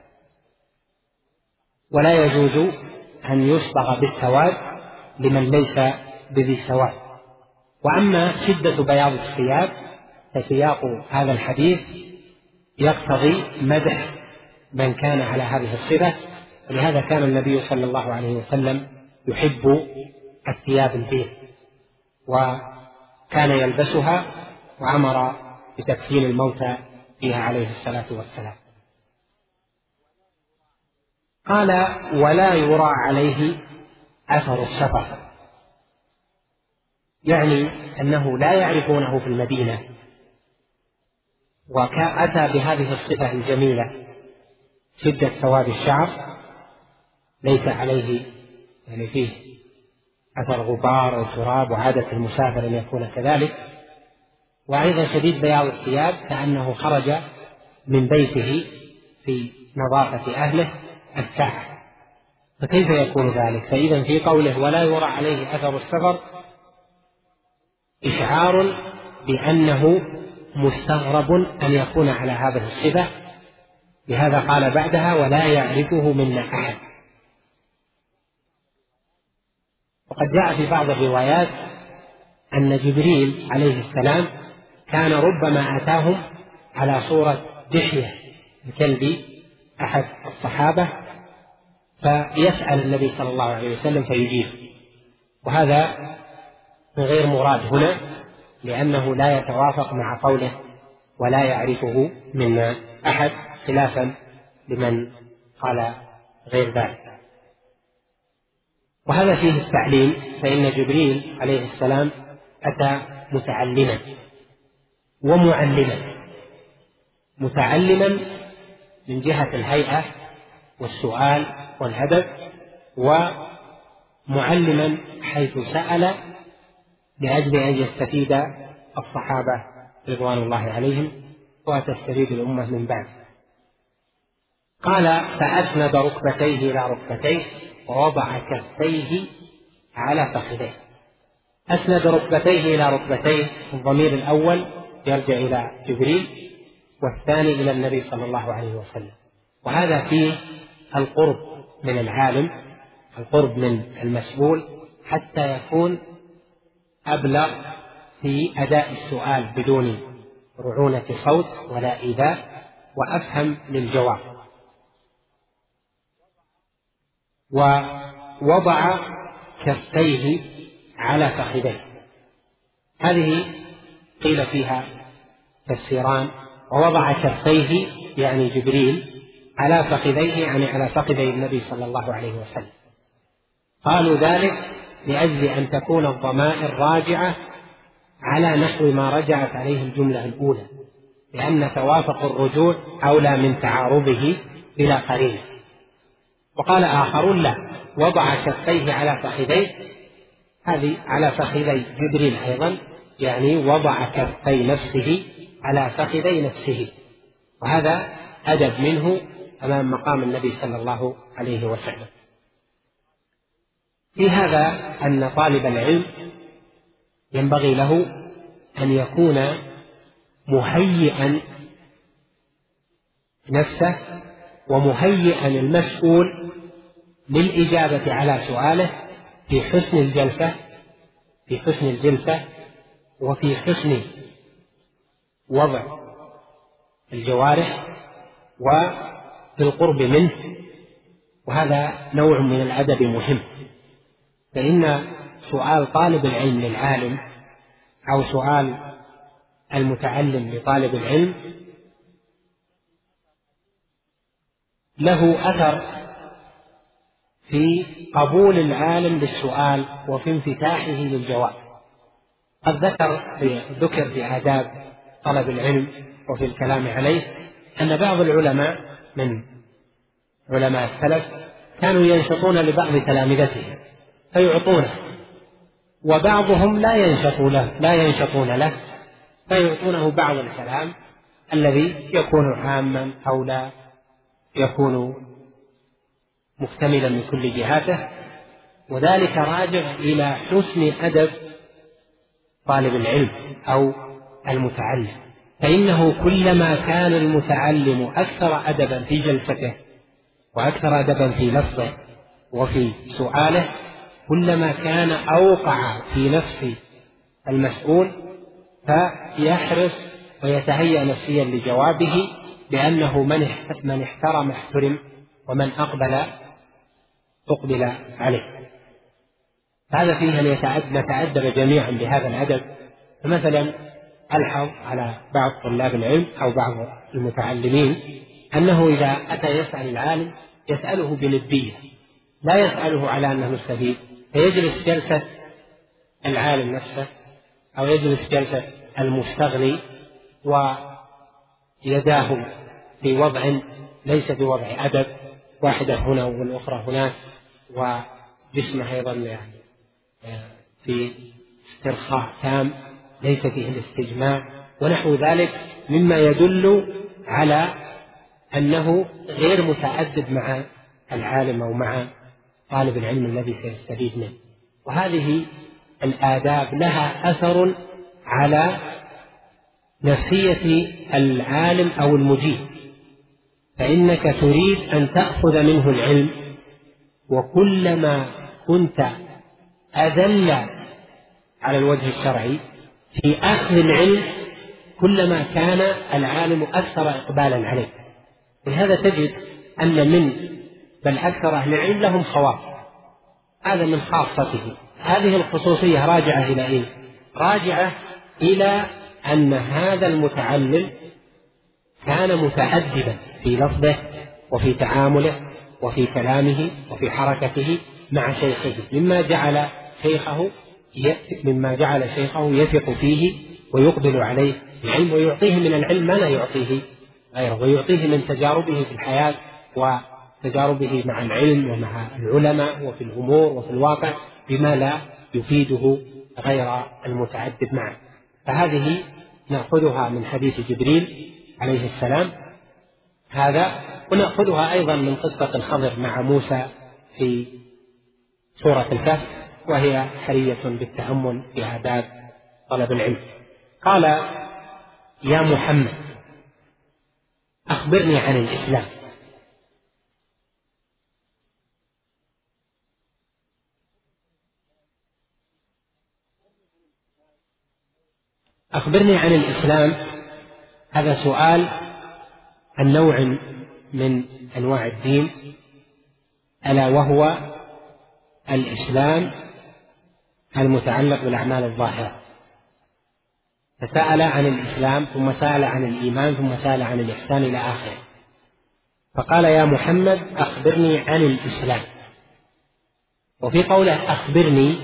Speaker 2: ولا يجوز أن يصبغ بالسواد لمن ليس بذي سواد. وأما شدة بياض الثياب فسياق هذا الحديث يقتضي مدح من كان على هذه الصفة، ولهذا كان النبي صلى الله عليه وسلم يحب الثياب البيض وكان يلبسها، وأمر بتكفين الموتى فيها عليه الصلاة والسلام. قال: ولا يرى عليه أثر السفر، يعني أنه لا يعرفونه في المدينة، وأتى بهذه الصفة الجميلة شدة سواد الشعر، ليس عليه يعني فيه أثر غبار أو تراب، وعادة المسافر أن يكون كذلك، وأيضا شديد بياض الثياب كأنه خرج من بيته في نظافة أهله الساعة. فكيف يكون ذلك؟ فإذا في قوله ولا يرى عليه أثر السفر إشعار بأنه مستغرب أن يكون على هذه الصفة، لهذا قال بعدها ولا يعرفه منا أحد. وقد جاء في بعض الروايات أن جبريل عليه السلام كان ربما أتاهم على صورة دحية الكلب أحد الصحابة فيسأل النبي صلى الله عليه وسلم فيجيب، وهذا غير مراد هنا لأنه لا يتوافق مع قوله ولا يعرفه منا أحد، خلافا لمن قال غير ذلك. وهذا فيه التعليم، فإن جبريل عليه السلام أتى متعلما ومعلما، متعلما من جهة الهيئة والسؤال والهدف، ومعلما حيث سأل لأجل أن يستفيد الصحابة رضوان الله عليهم وتستفيد الأمة من بعد. قال فأسند ركبتيه إلى ركبتيه ووضع كفيه على فخذيه. أسند ركبتيه إلى ركبتيه، الضمير الأول يرجع إلى جبريل والثاني إلى النبي صلى الله عليه وسلم، وهذا فيه القرب من العالم، القرب من المسؤول، حتى يكون أبلغ في أداء السؤال بدون رعونة صوت ولا إيذاء، وأفهم للجواب. ووضع كفيه على فخذيه، هذه قيل فيها تفسيران، ووضع كفيه يعني جبريل على فخذيه يعني على فخذي النبي صلى الله عليه وسلم. قالوا ذلك لأجل أن تكون الضمائر راجعة على نحو ما رجعت عليه الجملة الأولى، لأن توافق الرجوع أولى من تعارضه بلا قرينة. وقال آخرون لا، وضع كفيه على فخذيه، هذه على فخذي جبريل أيضا، يعني وضع كفي نفسه على فخذي نفسه، وهذا أدب منه أمام مقام النبي صلى الله عليه وسلم. في هذا أن طالب العلم ينبغي له أن يكون مهيئا نفسه ومهيئا المسؤول للإجابة على سؤاله في حسن الجلسة في حسن الجلسة وفي حسن وضع الجوارح وفي القرب منه، وهذا نوع من الأدب مهم. فإن سؤال طالب العلم للعالم أو سؤال المتعلم لطالب العلم له أثر في قبول العالم للسؤال وفي انفتاحه للجواب. قد ذكر في ذكر في آداب طلب العلم وفي الكلام عليه أن بعض العلماء من علماء السلف كانوا ينشطون لبعض تلامذتهم فيعطونه، وبعضهم لا ينشطون له لا ينشطون له فيعطونه بعض الكلام الذي يكون عاما أو لا يكون مكتملا من كل جهاته، وذلك راجع إلى حسن أدب طالب العلم أو المتعلم. فإنه كلما كان المتعلم أكثر أدبا في جلسته وأكثر أدبا في لفظه وفي سؤاله كلما كان أوقع في نفس المسؤول فيحرص ويتهيأ نفسيا لجوابه، لأنه من احترم احترم ومن أقبل تقبل عليه. هذا فيه أن نتأدب جميعا بهذا الأدب. فمثلا ألحظ على بعض طلاب العلم أو بعض المتعلمين أنه إذا أتى يسأل العالم يسأله بندية، لا يسأله على أنه مستفيد، فيجلس جلسة العالم نفسه أو يجلس جلسة المستغني ويداه في وضع ليس بوضع أدب، واحدة هنا والأخرى هناك، وجسمه أيضا يعني في استرخاء تام ليس فيه الاستجماع ونحو ذلك، مما يدل على أنه غير متأدب مع العالم أو مع طالب العلم الذي سيستفيد منه. وهذه الآداب لها أثر على نفسية العالم أو المجيب، فإنك تريد أن تأخذ منه العلم، وكلما كنت أذل على الوجه الشرعي في أخذ العلم كلما كان العالم أكثر إقبالا عليه. ولهذا تجد أن من بل أكثر أهل العلم لهم خواص، هذا من خاصته. هذه الخصوصية راجعة إلى إيه؟ راجعة إلى أن هذا المتعلم كان متأدبا في لفظه وفي تعامله وفي كلامه وفي حركته مع شيخه، مما جعل شيخه مما جعل شيخه يثق فيه ويقبل عليه العلم ويعطيه من العلم ما لا يعطيه غيره، ويعطيه من تجاربه في الحياة وتجاربه مع العلم ومع العلماء وفي الأمور وفي الواقع بما لا يفيده غير المتعدد معه. فهذه نأخذها من حديث جبريل عليه السلام هذا، ونأخذها أيضا من قصة الخضر مع موسى في سورة الكهف، وهي حرية بالتأمل في آداب طلب العلم. قال: يا محمد أخبرني عن الإسلام. أخبرني عن الإسلام هذا سؤال عن نوع من أنواع الدين، ألا وهو الإسلام المتعلق بالأعمال الظاهرة. فسأل عن الإسلام ثم سأل عن الإيمان ثم سأل عن الإحسان إلى آخره. فقال يا محمد أخبرني عن الإسلام. وفي قوله أخبرني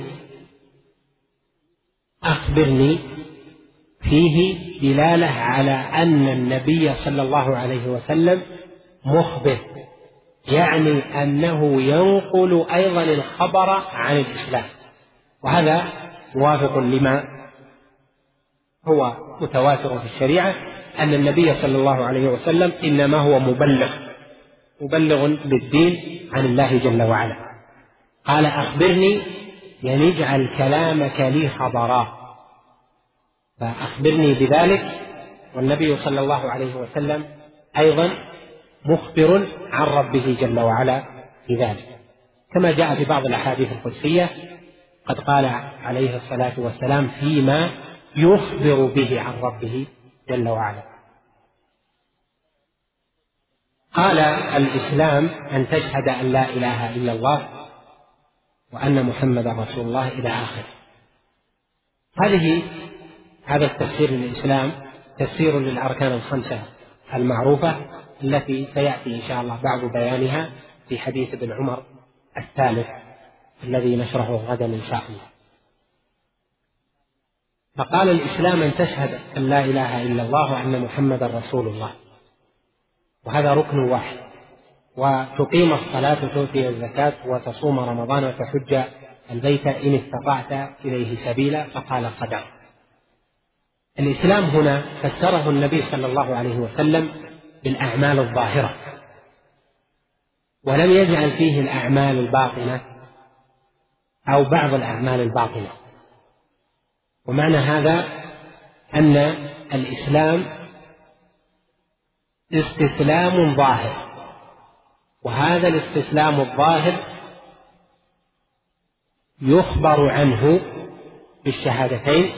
Speaker 2: أخبرني فيه دلالة على أن النبي صلى الله عليه وسلم مخبر، يعني أنه ينقل أيضا الخبر عن الإسلام، وهذا موافق لما هو متواتر في الشريعة أن النبي صلى الله عليه وسلم إنما هو مبلغ مبلغ بالدين عن الله جل وعلا. قال أخبرني يعني اجعل كلامك لي خبرا، فأخبرني بذلك، والنبي صلى الله عليه وسلم أيضا مخبر عن ربه جل وعلا بذلك، كما جاء في بعض الأحاديث القدسية قد قال عليه الصلاة والسلام فيما يخبر به عن ربه جل وعلا. قال الإسلام أن تشهد أن لا إله إلا الله وأن محمدا رسول الله إلى آخره. هذه هذا التفسير للإسلام تفسير للأركان الخمسة المعروفة التي سيأتي إن شاء الله بعض بيانها في حديث ابن عمر الثالث الذي نشرحه غدا إن شاء الله. فقال الإسلام أن تشهد أن لا إله إلا الله وأن محمدا رسول الله، وهذا ركن واحد، وتقيم الصلاة وتؤتي الزكاة وتصوم رمضان وتحج البيت إن استطعت إليه سبيلا، فقال صدق. الإسلام هنا فسره النبي صلى الله عليه وسلم بالأعمال الظاهرة، ولم يجعل فيه الأعمال الباطنة أو بعض الأعمال الباطنة. ومعنى هذا أن الإسلام استسلام ظاهر، وهذا الاستسلام الظاهر يخبر عنه بالشهادتين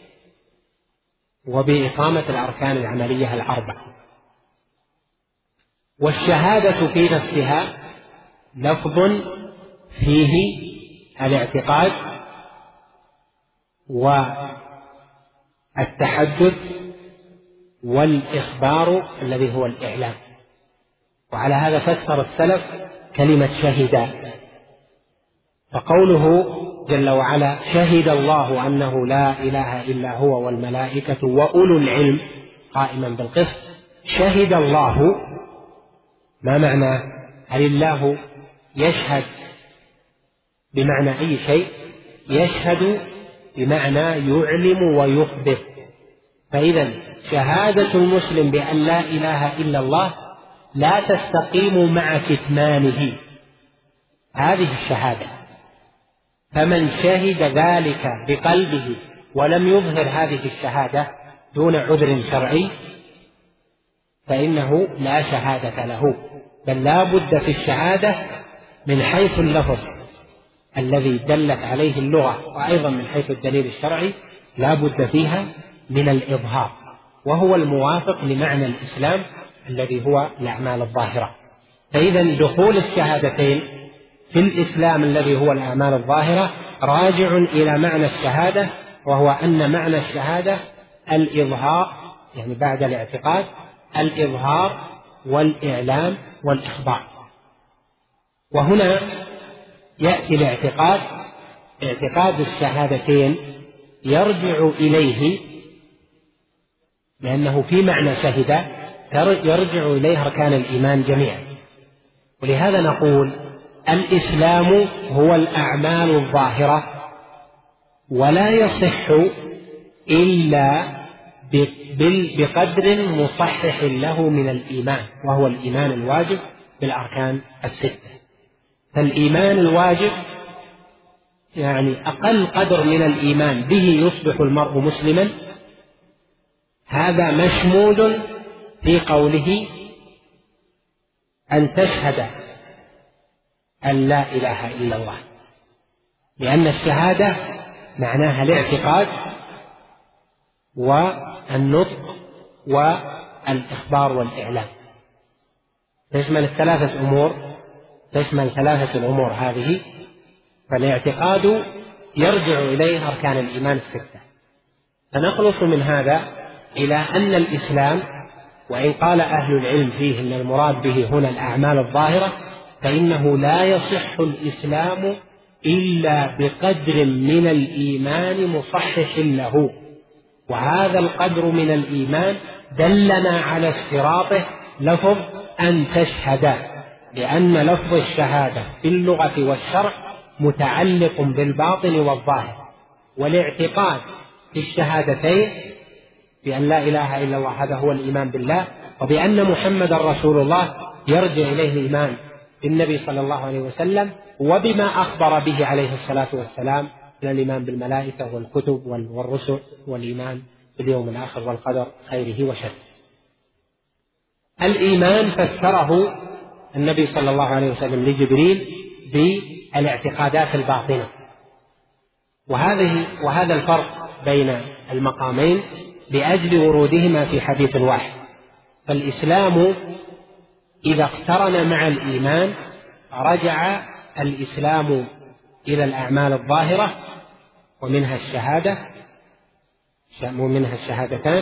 Speaker 2: وبإقامة الأركان العملية الأربع. والشهادة في نفسها لفظ فيه الاعتقاد والتحدث والإخبار الذي هو الإعلام. وعلى هذا فسر السلف كلمة شهد، فقوله جل وعلا شهد الله أنه لا إله إلا هو والملائكة وأولو العلم قائما بالقسط. شهد الله ما معنى؟ هل الله يشهد بمعنى أي شيء؟ يشهد بمعنى يعلم ويخبر. فإذا شهادة المسلم بأن لا إله إلا الله لا تستقيم مع كتمانه هذه الشهادة، فمن شهد ذلك بقلبه ولم يظهر هذه الشهادة دون عذر شرعي فإنه لا شهادة له، بل لا بد في الشهادة من حيث اللفظ الذي دلت عليه اللغة وأيضا من حيث الدليل الشرعي لا بد فيها من الإظهار، وهو الموافق لمعنى الإسلام الذي هو الأعمال الظاهرة. فإذا دخول الشهادتين في الإسلام الذي هو الأعمال الظاهرة راجع إلى معنى الشهادة، وهو أن معنى الشهادة الإظهار، يعني بعد الاعتقاد الإظهار والإعلام والإخبار. وهنا يأتي الاعتقاد، اعتقاد الشهادتين يرجع إليه لأنه في معنى شهد يرجع إليه أركان الإيمان جميعا. ولهذا نقول الإسلام هو الأعمال الظاهرة، ولا يصح إلا بقدر مصحح له من الإيمان، وهو الإيمان الواجب بالأركان الستة. فالإيمان الواجب يعني أقل قدر من الإيمان به يصبح المرء مسلما، هذا مشمول في قوله أن تشهد أن لا إله إلا الله، لأن الشهادة معناها الاعتقاد والنطق والإخبار والإعلام، تشمل الثلاثة أمور، تشمل ثلاثة الأمور هذه. فالاعتقاد يرجع إليه أركان الإيمان الستة، فنخلص من هذا إلى أن الإسلام، وإن قال أهل العلم فيه أن المراد به هنا الأعمال الظاهرة، فإنه لا يصح الإسلام إلا بقدر من الإيمان مصحح له، وهذا القدر من الإيمان دلنا على اشتراطه لفظ أن تشهد، لأن لفظ الشهادة في اللغة والشرع متعلق بالباطن والظاهر، والاعتقاد في الشهادتين بأن لا إله إلا الله هذا هو الإيمان بالله، وبأن محمد رسول الله يرجع إليه الإيمان بالنبي صلى الله عليه وسلم وبما أخبر به عليه الصلاة والسلام من الإيمان بالملائكة والكتب والرسل والإيمان باليوم الآخر والقدر خيره وشره. الإيمان فسره النبي صلى الله عليه وسلم لجبريل بالاعتقادات الباطنة، وهذه وهذا الفرق بين المقامين لأجل ورودهما في حديث واحد. فالإسلام إذا اقترن مع الإيمان رجع الإسلام إلى الأعمال الظاهرة ومنها الشهادة ومنها الشهادتان،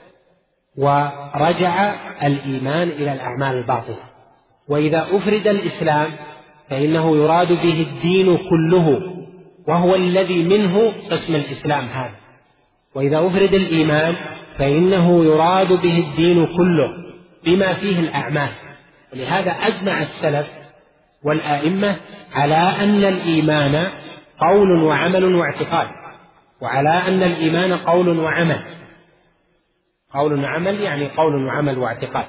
Speaker 2: ورجع الإيمان إلى الأعمال الباطنة. وإذا أفرد الإسلام فإنه يراد به الدين كله، وهو الذي منه قسم الإسلام هذا. وإذا أفرد الإيمان فإنه يراد به الدين كله بما فيه الأعمال. ولهذا أجمع السلف والآئمة على أن الإيمان قول وعمل واعتقاد، وعلى أن الإيمان قول وعمل. قول وعمل يعني قول وعمل واعتقاد،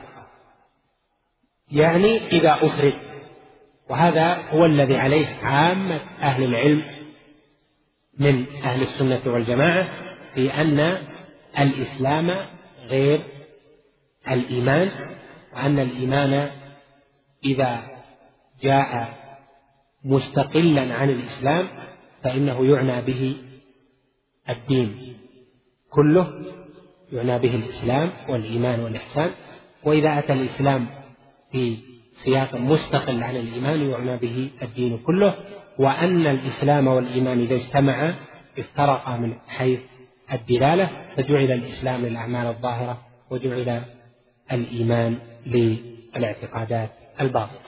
Speaker 2: يعني إذا أفرد. وهذا هو الذي عليه عامة أهل العلم من أهل السنة والجماعة، في أن الإسلام غير الإيمان، وأن الإيمان إذا جاء مستقلا عن الإسلام فإنه يعنى به الدين كله، يعنى به الإسلام والإيمان والإحسان. وإذا أتى الإسلام في سياق مستقل عن الإيمان يعنى به الدين كله، وأن الإسلام والإيمان إذا اجتمعا افترقا من حيث الدلالة، فجعل الإسلام للأعمال الظاهرة وجعل الإيمان للاعتقادات الباطنة.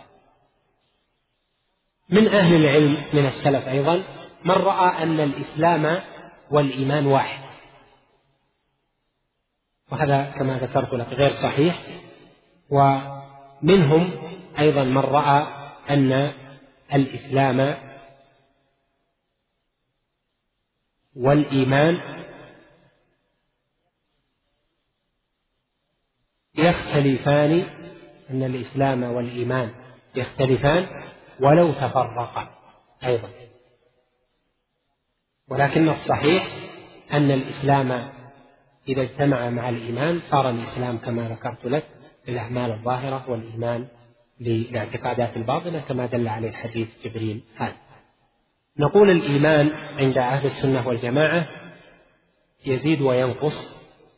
Speaker 2: من أهل العلم من السلف أيضا من رأى أن الإسلام والإيمان واحد، وهذا كما ذكرت لك غير صحيح. ومنهم أيضا من رأى أن الإسلام والإيمان يختلفان، أن الإسلام والإيمان يختلفان ولو تفرقا أيضا، ولكن الصحيح أن الإسلام إذا اجتمع مع الإيمان صار الإسلام كما ذكرت لك للأعمال الظاهرة، والإيمان للاعتقادات الباطنة كما دل عليه حديث جبريل هذا. نقول الإيمان عند أهل السنة والجماعة يزيد وينقص،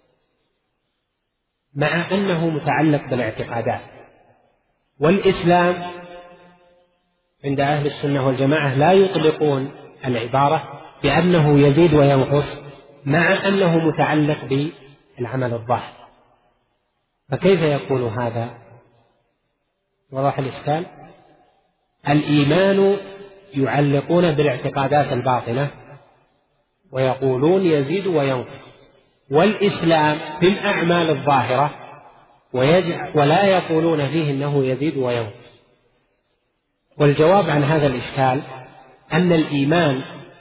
Speaker 2: مع أنه متعلق بالاعتقادات. والإسلام عند أهل السنة والجماعة لا يطلقون العبارة بأنه يزيد وينقص، مع أنه متعلق بالعمل الظاهر. فكيف يكون هذا؟ وضح الإشكال. الإيمان يعلقون بالاعتقادات الباطنة ويقولون يزيد وينقص، والإسلام في الأعمال الظاهرة ولا يقولون فيه أنه يزيد وينقص. والجواب عن هذا الإشكال أن الإيمان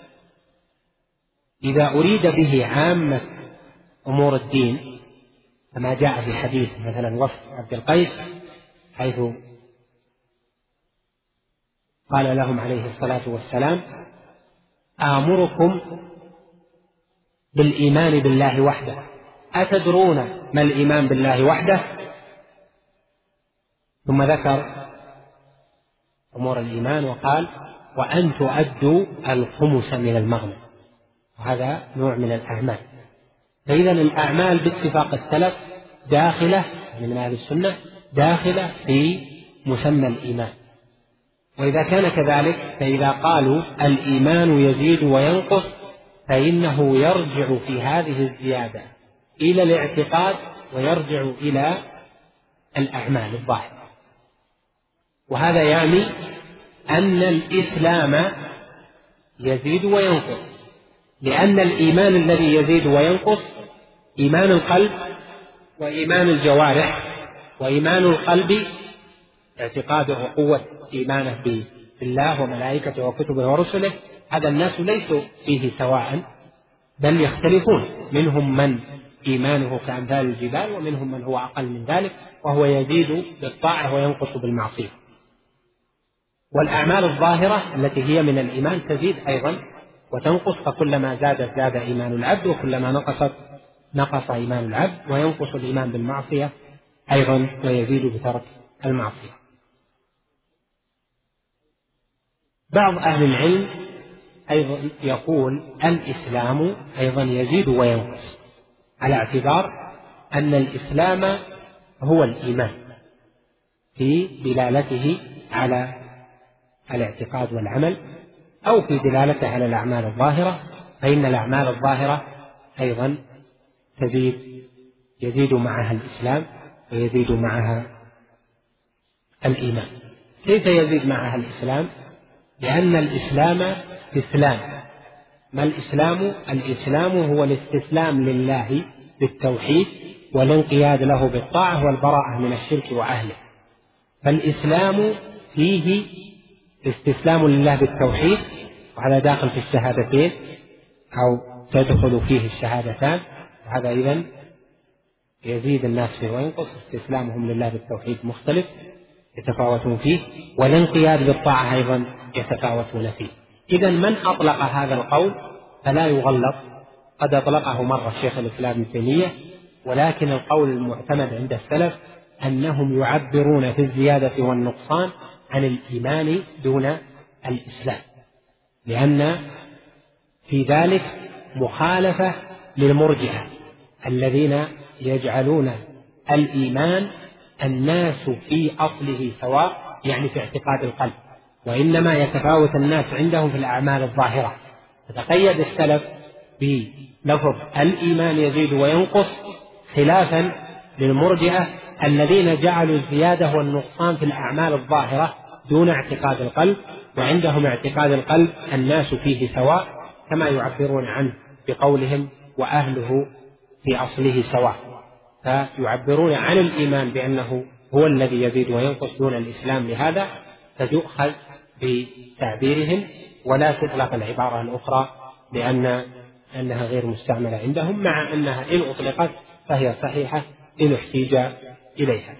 Speaker 2: إذا أريد به عامة أمور الدين، كما جاء في حديث مثلا وفد عبد القيس حيث قال لهم عليه الصلاة والسلام: آمركم بالإيمان بالله وحده، أتدرون ما الإيمان بالله وحده؟ ثم ذكر أمور الإيمان وقال: وأن تؤدوا الخمس من المغنم. وهذا نوع من الأعمال. فإذا الأعمال باتفاق السلف داخلة من أهل السنة داخلة في مسمى الإيمان. وإذا كان كذلك فإذا قالوا الإيمان يزيد وينقص فإنه يرجع في هذه الزيادة إلى الاعتقاد ويرجع إلى الأعمال الظاهرة. وهذا يعني أن الإسلام يزيد وينقص، لأن الإيمان الذي يزيد وينقص إيمان القلب وإيمان الجوارح. وإيمان القلب اعتقاده وقوة إيمانه بالله وملائكته وكتبه ورسله، هذا الناس ليسوا فيه سواء بل يختلفون، منهم من إيمانه كأمثال الجبال ومنهم من هو أقل من ذلك، وهو يزيد بالطاعة وينقص بالمعصية. والأعمال الظاهرة التي هي من الإيمان تزيد أيضا وتنقص، فكلما زادت زاد إيمان العبد، وكلما نقصت نقص إيمان العبد، وينقص الإيمان بالمعصية أيضا ويزيد بترك المعصية. بعض أهل العلم أيضا يقول الإسلام أيضا يزيد وينقص، على اعتبار أن الإسلام هو الإيمان في دلالته على الاعتقاد والعمل، أو في دلالته على الأعمال الظاهرة، فإن الأعمال الظاهرة أيضا تزيد، يزيد معها الإسلام ويزيد معها الإيمان. كيف يزيد معها الإسلام؟ لأن الإسلام استسلام. ما الإسلام؟ الإسلام هو الاستسلام لله بالتوحيد والانقياد له بالطاعة والبراءة من الشرك وأهله. فالإسلام فيه استسلام لله بالتوحيد، وهذا داخل في الشهادتين أو تدخل فيه الشهادتان، وهذا إذن يزيد الناس فيه وينقص. استسلامهم لله بالتوحيد مختلف يتفاوتون فيه، والانقياد بالطاعة أيضا يتفاوتون فيه. إذن من أطلق هذا القول فلا يغلط، قد أطلقه مرة الشيخ الإسلام ابن تيمية، ولكن القول المعتمد عند السلف أنهم يعبرون في الزيادة والنقصان عن الإيمان دون الإسلام، لأن في ذلك مخالفة للمرجئة الذين يجعلون الإيمان الناس في أصله سواء، يعني في اعتقاد القلب، وإنما يتفاوت الناس عندهم في الأعمال الظاهرة. فتقيد السلف بلفظ الإيمان يزيد وينقص خلافا للمرجئة الذين جعلوا الزيادة والنقصان في الأعمال الظاهرة دون اعتقاد القلب، وعندهم اعتقاد القلب الناس فيه سواء، كما يعبرون عنه بقولهم وأهله في أصله سواء، فيعبرون عن الإيمان بأنه هو الذي يزيد وينقص دون الإسلام. لهذا فتؤخذ بتعبيرهم ولا تطلق العبارة الأخرى لأن أنها غير مستعملة عندهم، مع أنها إن أطلقت فهي صحيحة إن احتيج إليها.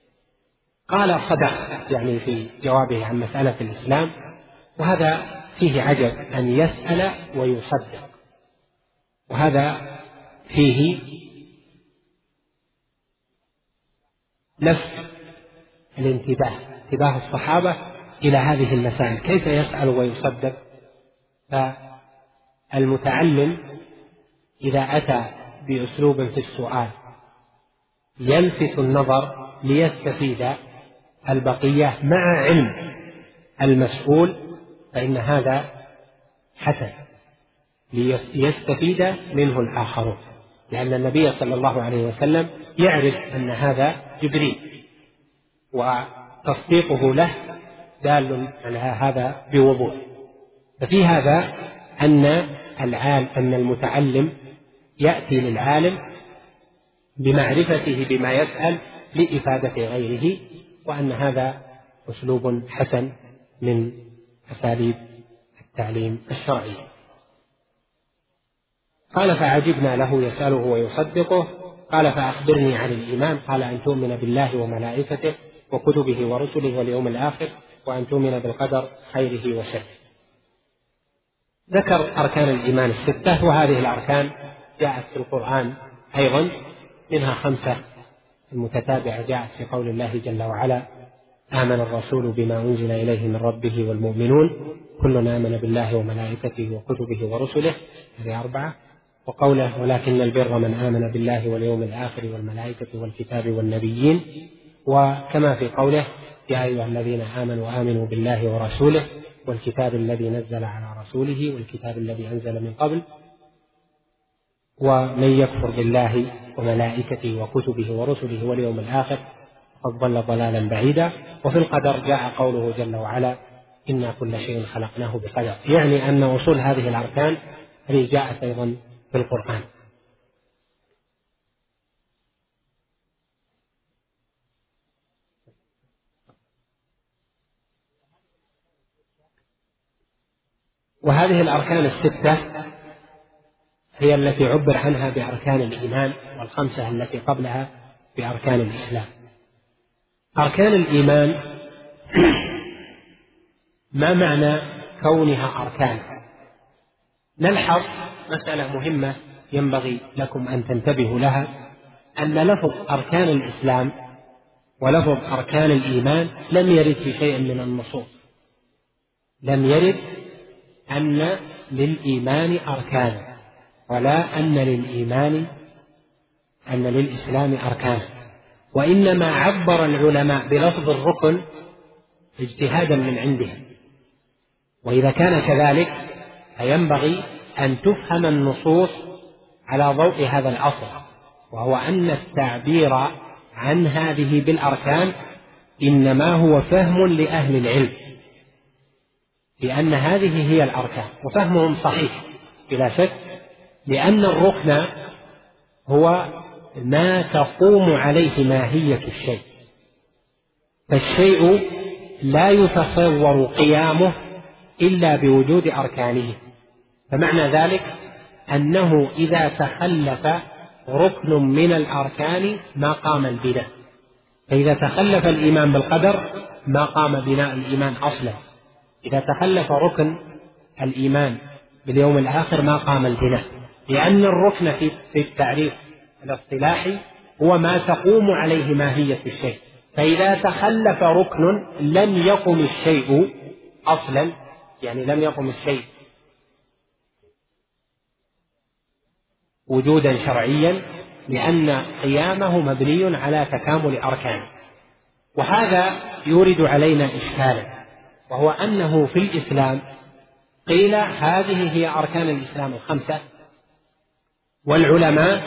Speaker 2: قال صدق يعني في جوابه عن مسألة الإسلام، وهذا فيه عجب أن يسأل ويصدق، وهذا فيه لفت الانتباه انتباه الصحابة إلى هذه المسائل، كيف يسأل ويصدق. فالمتعلم إذا أتى بأسلوب في السؤال يلفت النظر ليستفيد البقية مع علم المسؤول، فإن هذا حسن ليستفيد منه الآخرون، لأن النبي صلى الله عليه وسلم يعرف أن هذا جبريل، وتصديقه له دال على هذا بوضوح. ففي هذا أن العالم أن المتعلم يأتي للعالم بمعرفته بما يسأل لإفادة غيره، وأن هذا أسلوب حسن من أساليب التعليم الشرعي. قال فعجبنا له يسأله ويصدقه. قال فأخبرني عن الإيمان. قال أن تؤمن بالله وملائكته وكتبه ورسله واليوم الآخر، وأن تؤمن بالقدر خيره وشره. ذكر أركان الإيمان الستة، وهذه الأركان جاءت في القرآن أيضا، منها خمسة المتتابعة جاءت في قول الله جل وعلا: آمن الرسول بما أنزل إليه من ربه والمؤمنون كل آمن بالله وملائكته وكتبه ورسله، هذه أربعة. وقوله: ولكن البر من آمن بالله واليوم الآخر والملائكة والكتاب والنبيين. وكما في قوله: يا أيها الذين آمنوا آمنوا بالله ورسوله والكتاب الذي نزل على رسوله والكتاب الذي أنزل من قبل ومن يكفر بالله وملائكته وكتبه ورسله واليوم الآخر قد ضل ضلالا بعيدا. وفي القدر جاء قوله جل وعلا إنا كل شيء خلقناه بقدر، يعني أن أصول هذه الأركان هذه جاءت أيضا في القرآن. وهذه الأركان الستة هي التي عبر عنها بأركان الإيمان، والخمسة التي قبلها بأركان الإسلام. أركان الإيمان ما معنى كونها أركان؟ نلحظ مسألة مهمة ينبغي لكم أن تنتبهوا لها، أن لفظ أركان الإسلام ولفظ أركان الإيمان لم يرد في شيء من النصوص، لم يرد أن للإيمان أركان ولا أن للإيمان أن للإسلام أركان، وإنما عبر العلماء بلفظ الركن اجتهادا من عندهم. وإذا كان كذلك فينبغي أن تفهم النصوص على ضوء هذا الأصل، وهو أن التعبير عن هذه بالأركان إنما هو فهم لأهل العلم لأن هذه هي الأركان، وفهمهم صحيح بلا شك، لأن الركن هو ما تقوم عليه ماهية الشيء، فالشيء لا يتصور قيامه إلا بوجود أركانه. فمعنى ذلك أنه إذا تخلف ركن من الأركان ما قام البناء، فإذا تخلف الإيمان بالقدر ما قام بناء الإيمان أصلا، إذا تخلف ركن الإيمان باليوم الآخر ما قام البناء، لأن الركن في التعريف الاصطلاحي هو ما تقوم عليه ماهية الشيء، فإذا تخلف ركن لم يقم الشيء أصلا، يعني لم يقم الشيء وجودا شرعيا، لأن قيامه مبني على تكامل أركانه. وهذا يورد علينا إشكالا، وهو أنه في الإسلام قيل هذه هي أركان الإسلام الخمسة، والعلماء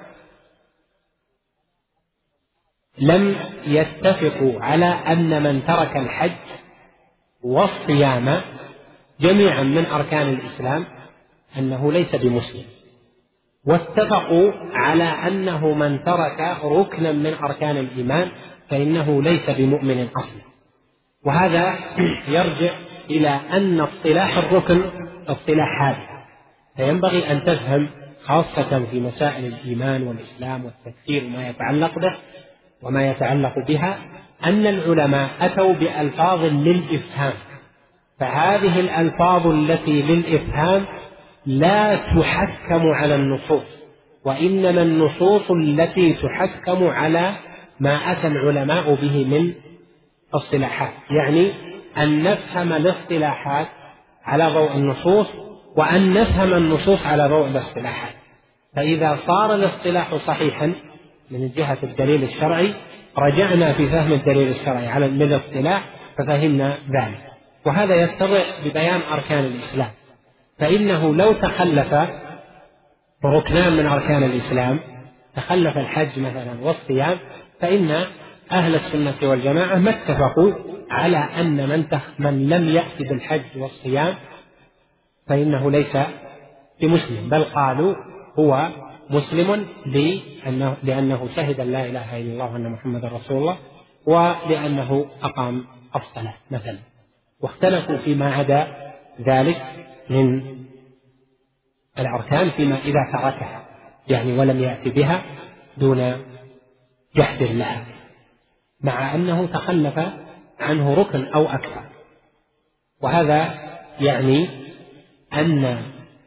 Speaker 2: لم يتفقوا على أن من ترك الحج والصيام جميعا من أركان الإسلام أنه ليس بمسلم، واتفقوا على أنه من ترك ركنا من أركان الإيمان فإنه ليس بمؤمن أصلا. وهذا يرجع إلى أن اصطلاح الركن اصطلاح حادث، فينبغي أن تفهم خاصة في مسائل الإيمان والإسلام والتكفير وما يتعلق به وما يتعلق بها أن العلماء أتوا بألفاظ للإفهام، فهذه الألفاظ التي للإفهام لا تحكم على النصوص، وإنما النصوص التي تحكم على ما أتى العلماء به من اصطلاحات، يعني أن نفهم الاصطلاحات على ضوء النصوص وأن نفهم النصوص على ضوء الاصطلاحات. فإذا صار الاصطلاح صحيحا من جهة الدليل الشرعي رجعنا في فهم الدليل الشرعي على الاصطلاح ففهمنا ذلك. وهذا يتضح ببيان أركان الإسلام، فإنه لو تخلف ركنان من أركان الإسلام، تخلف الحج مثلا والصيام، فإن أهل السنة والجماعة ما اتفقوا على أن من, من لم يأتي بالحج والصيام فإنه ليس بمسلم، بل قالوا هو مسلم لأنه, لأنه شهد أن لا إله إلا الله وأن محمد رسول الله، ولأنه أقام الصلاة مثلا. واختلفوا فيما عدا ذلك من الأركان فيما إذا تركها يعني ولم يأتي بها دون جحد لها، مع أنه تخلف عنه ركن أو أكثر. وهذا يعني أن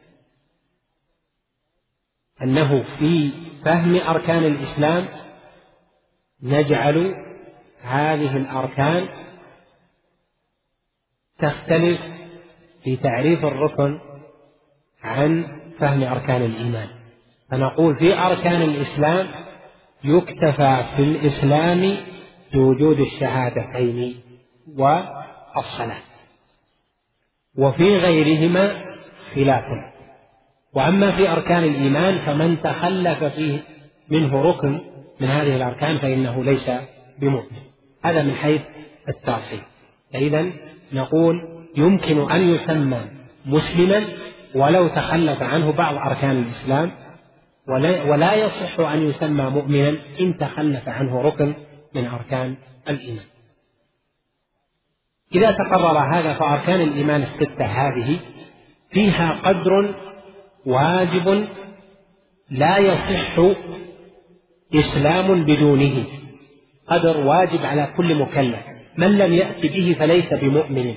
Speaker 2: أنه في فهم أركان الإسلام نجعل هذه الأركان تختلف في تعريف الركن عن فهم أركان الإيمان، فنقول في أركان الإسلام يكتفى في الإسلام بوجود الشهادتين والصلاة، وفي غيرهما خلاف، وأما في أركان الإيمان فمن تخلف فيه منه ركن من هذه الأركان فإنه ليس بمؤمن. هذا من حيث التأصيل. فإذا نقول يمكن أن يسمى مسلما ولو تخلف عنه بعض أركان الإسلام، ولا يصح أن يسمى مؤمنا إن تخلف عنه ركن من أركان الإيمان. إذا تقرر هذا فأركان الإيمان الستة هذه فيها قدر واجب لا يصح إسلام بدونه، قدر واجب على كل مكلف، من لم يأت به فليس بمؤمن.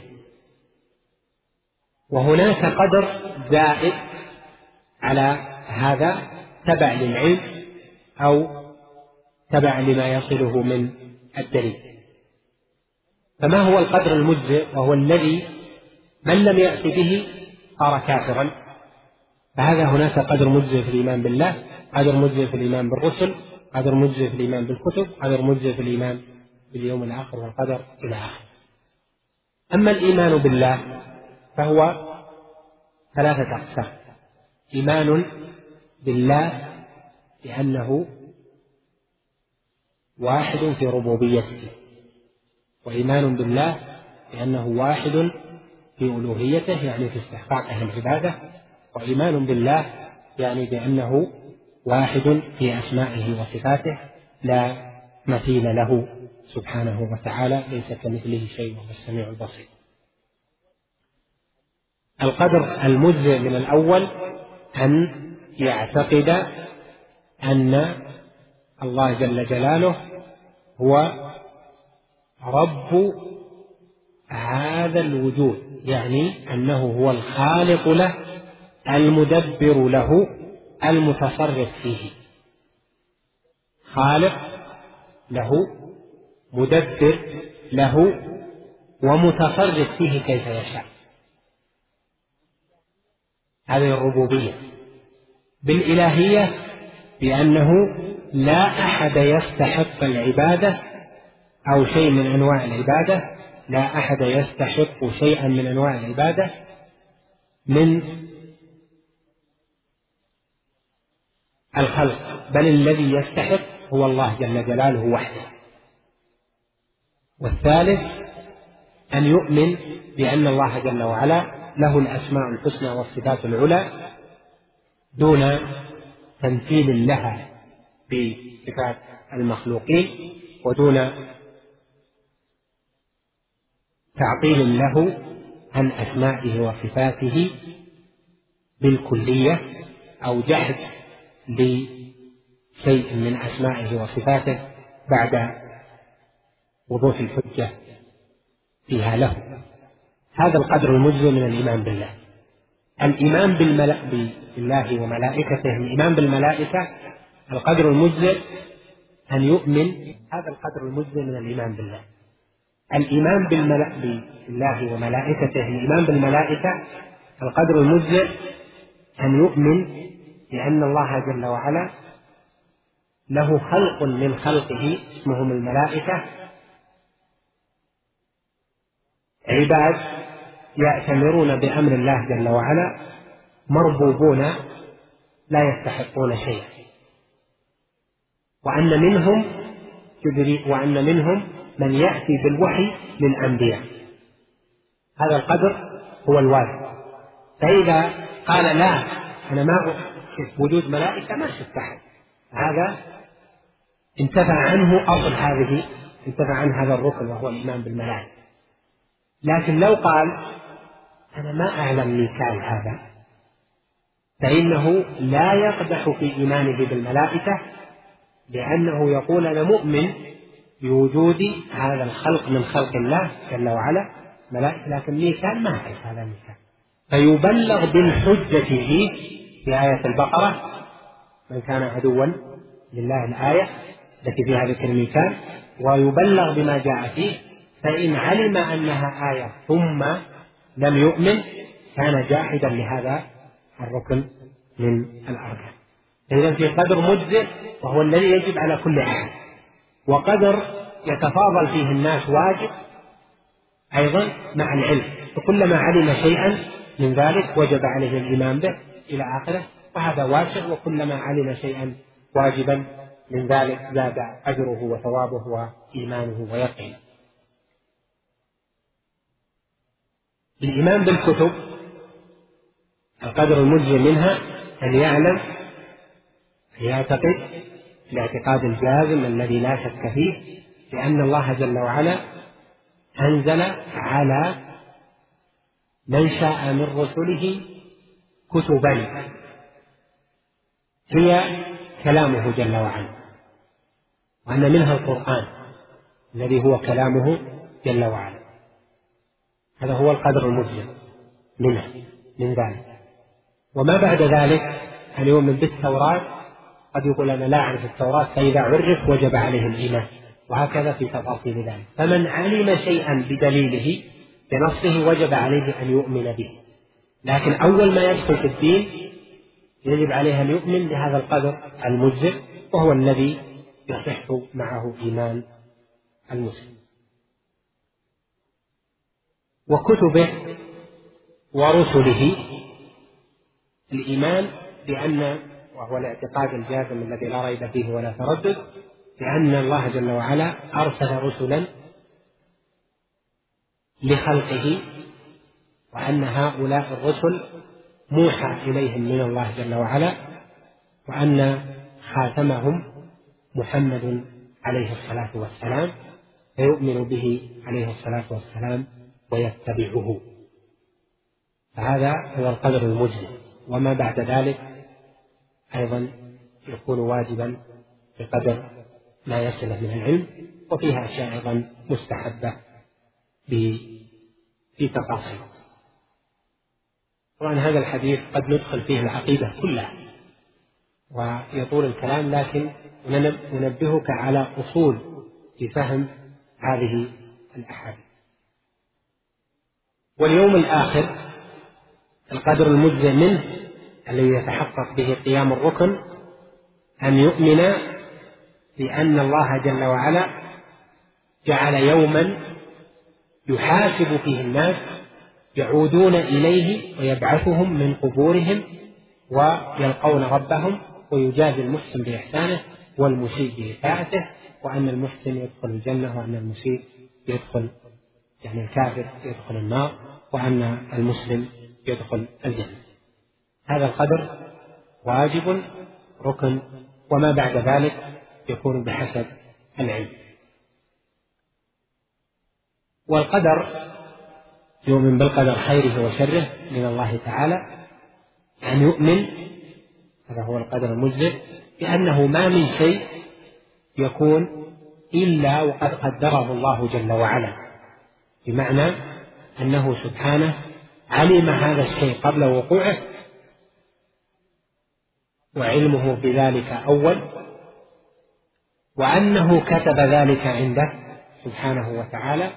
Speaker 2: وهناك قدر زائد على هذا تبع للعلم أو تبع لما يصله من الدليل. فما هو القدر المجزئ؟ وهو الذي من لم يأت به صار كافرا. فهذا هناك قدر مجزئ في الإيمان بالله، قدر مجزئ في الإيمان بالرسل، قدر مجزئ في الإيمان بالكتب، قدر مجزئ في الإيمان باليوم الآخر والقدر إلى آخره. أما الإيمان بالله فهو ثلاثة أقسام: إيمان بالله بأنه واحد في ربوبيته، وإيمان بالله بأنه واحد في ألوهيته يعني في استحقاقه العبادة، وإيمان بالله يعني بأنه واحد في أسمائه وصفاته لا مثيل له سبحانه وتعالى، ليس كمثله شيء وهو السميع البصير. القدر المجزئ من الأول أن يعتقد أن الله جل جلاله هو رب هذا الوجود، يعني أنه هو الخالق له المدبر له المتصرف فيه. خالق له، مدبر له، ومتصرف فيه كيف يشاء. هذه الربوبية. بالإلهية بأنه لا أحد يستحق العبادة أو شيء من أنواع العبادة، لا أحد يستحق شيئا من أنواع العبادة من الخلق، بل الذي يستحق هو الله جل جلاله وحده. والثالث أن يؤمن بأن الله جل وعلا له الأسماء الحسنى والصفات العلى دون تمثيل لها بصفات المخلوقين، ودون تعطيل له عن أسمائه وصفاته بالكلية أو جحد لشيء من أسمائه وصفاته بعد وضوح الحجة فيها له. هذا القدر المجزئ من الإيمان بالله. الإيمان بالله وملائكته، الإيمان بالملائكة القدر المجزئ أن يؤمن، هذا القدر المجزئ من الإيمان بالله. الإيمان بالله وملائكته، الإيمان بالملائكة القدر المجزئ أن يؤمن بأن الله جل وعلا له خلق من خلقه اسمهم الملائكة، عباد يأتمرون بأمر الله جل وعلا، مربوبون لا يستحقون شيئا، وأن منهم وأن منهم من يأتي بالوحي للأنبياء. هذا القدر هو الواجب. فإذا قال لا أنا ما أشوف وجود ملائكة ما شفت أحد، هذا انتفع عنه أصل هذه، انتفع عنه هذا الركن وهو الإيمان بالملائكة. لكن لو قال أنا ما أعلم ميكال هذا، فإنه لا يقدح في إيمانه بالملائكة، لأنه يقول أنا مؤمن بوجود هذا الخلق من خلق الله جل وعلا ملائكة، لكن ميكال ما أعرف هذا ميكال. فيبلغ بالحجة فيه في آية البقرة من كان عدوا لله، الآية التي فيها ذكر ميكال، ويبلغ بما جاء فيه. فإن علم أنها آية ثم لم يؤمن كان جاحدا لهذا الركن من الأركان. إذن في قدر مجزئ وهو الذي يجب على كل أحد، وقدر يتفاضل فيه الناس واجب أيضا مع العلم، فكلما علم شيئا من ذلك وجب عليه الإيمان به، إلى آخره، وهذا واسع، وكلما علم شيئا واجبا من ذلك زاد أجره وثوابه وإيمانه ويقينه. الإيمان بالكتب القدر المجزم منها أن يعلم أن يعتقد الاعتقاد الجازم الذي لا شك فيه بأن الله جل وعلا أنزل على من شاء من رسله كتبا هي كلامه جل وعلا، وأن منها القرآن الذي هو كلامه جل وعلا. هذا هو القدر المجزم منه من ذلك. وما بعد ذلك أن يؤمن بالتوراة، قد يقول أنا لا أعرف التوراة، فإذا عرف وجب عليه الإيمان، وهكذا في تفاصيل ذلك. فمن علم شيئا بدليله بنصه وجب عليه أن يؤمن به، لكن أول ما يدخل في الدين يجب عليه أن يؤمن بهذا القدر المجزم، وهو الذي يصح معه إيمان المسلم. وكتبه ورسله الإيمان بأن، وهو الاعتقاد الجازم الذي لا ريب فيه ولا تردد، بأن الله جل وعلا أرسل رسلا لخلقه، وأن هؤلاء الرسل موحى إليهم من الله جل وعلا، وأن خاتمهم محمد عليه الصلاة والسلام، فيؤمن به عليه الصلاة والسلام ويتبعه. فهذا هو القدر المجزم. وما بعد ذلك أيضا يكون واجبا بقدر ما يصله من العلم، وفيها أشياء أيضا مستحبة في تفاصيل. طبعا هذا الحديث قد ندخل فيه العقيدة كلها ويطول الكلام، لكن ننبهك على أصول في فهم هذه الأحاديث. واليوم الآخر القدر المجزم منه الذي يتحقق به قيام الركن أن يؤمن بأن الله جل وعلا جعل يوما يحاسب فيه الناس، يعودون إليه ويبعثهم من قبورهم ويلقون ربهم، ويجازي المحسن بإحسانه والمسيء بإساءته، وأن المحسن يدخل الجنة، وأن المسيء يدخل يعني الكافر يدخل النار، وأن المسلم يدخل الجنة. هذا القدر واجب ركن، وما بعد ذلك يكون بحسب العلم. والقدر يؤمن بالقدر خيره وشره من الله تعالى، يعني يؤمن، هذا هو القدر المجزم، بأنه ما من شيء يكون إلا وقد قدره الله جل وعلا، بمعنى أنه سبحانه علم هذا الشيء قبل وقوعه، وعلمه بذلك أول، وأنه كتب ذلك عنده سبحانه وتعالى،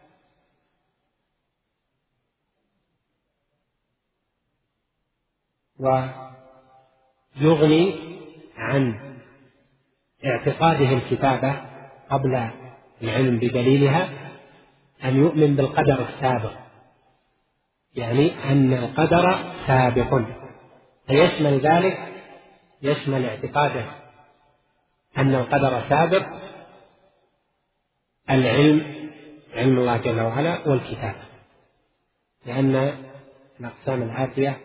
Speaker 2: ويغني عن اعتقاده الكتابة قبل العلم بدليلها أن يؤمن بالقدر السابق، يعني أن القدر سابق، فيشمل ذلك يشمل اعتقاده أن القدر سابق العلم، علم الله جل وعلا، والكتابة، لأن الأقسام الآتية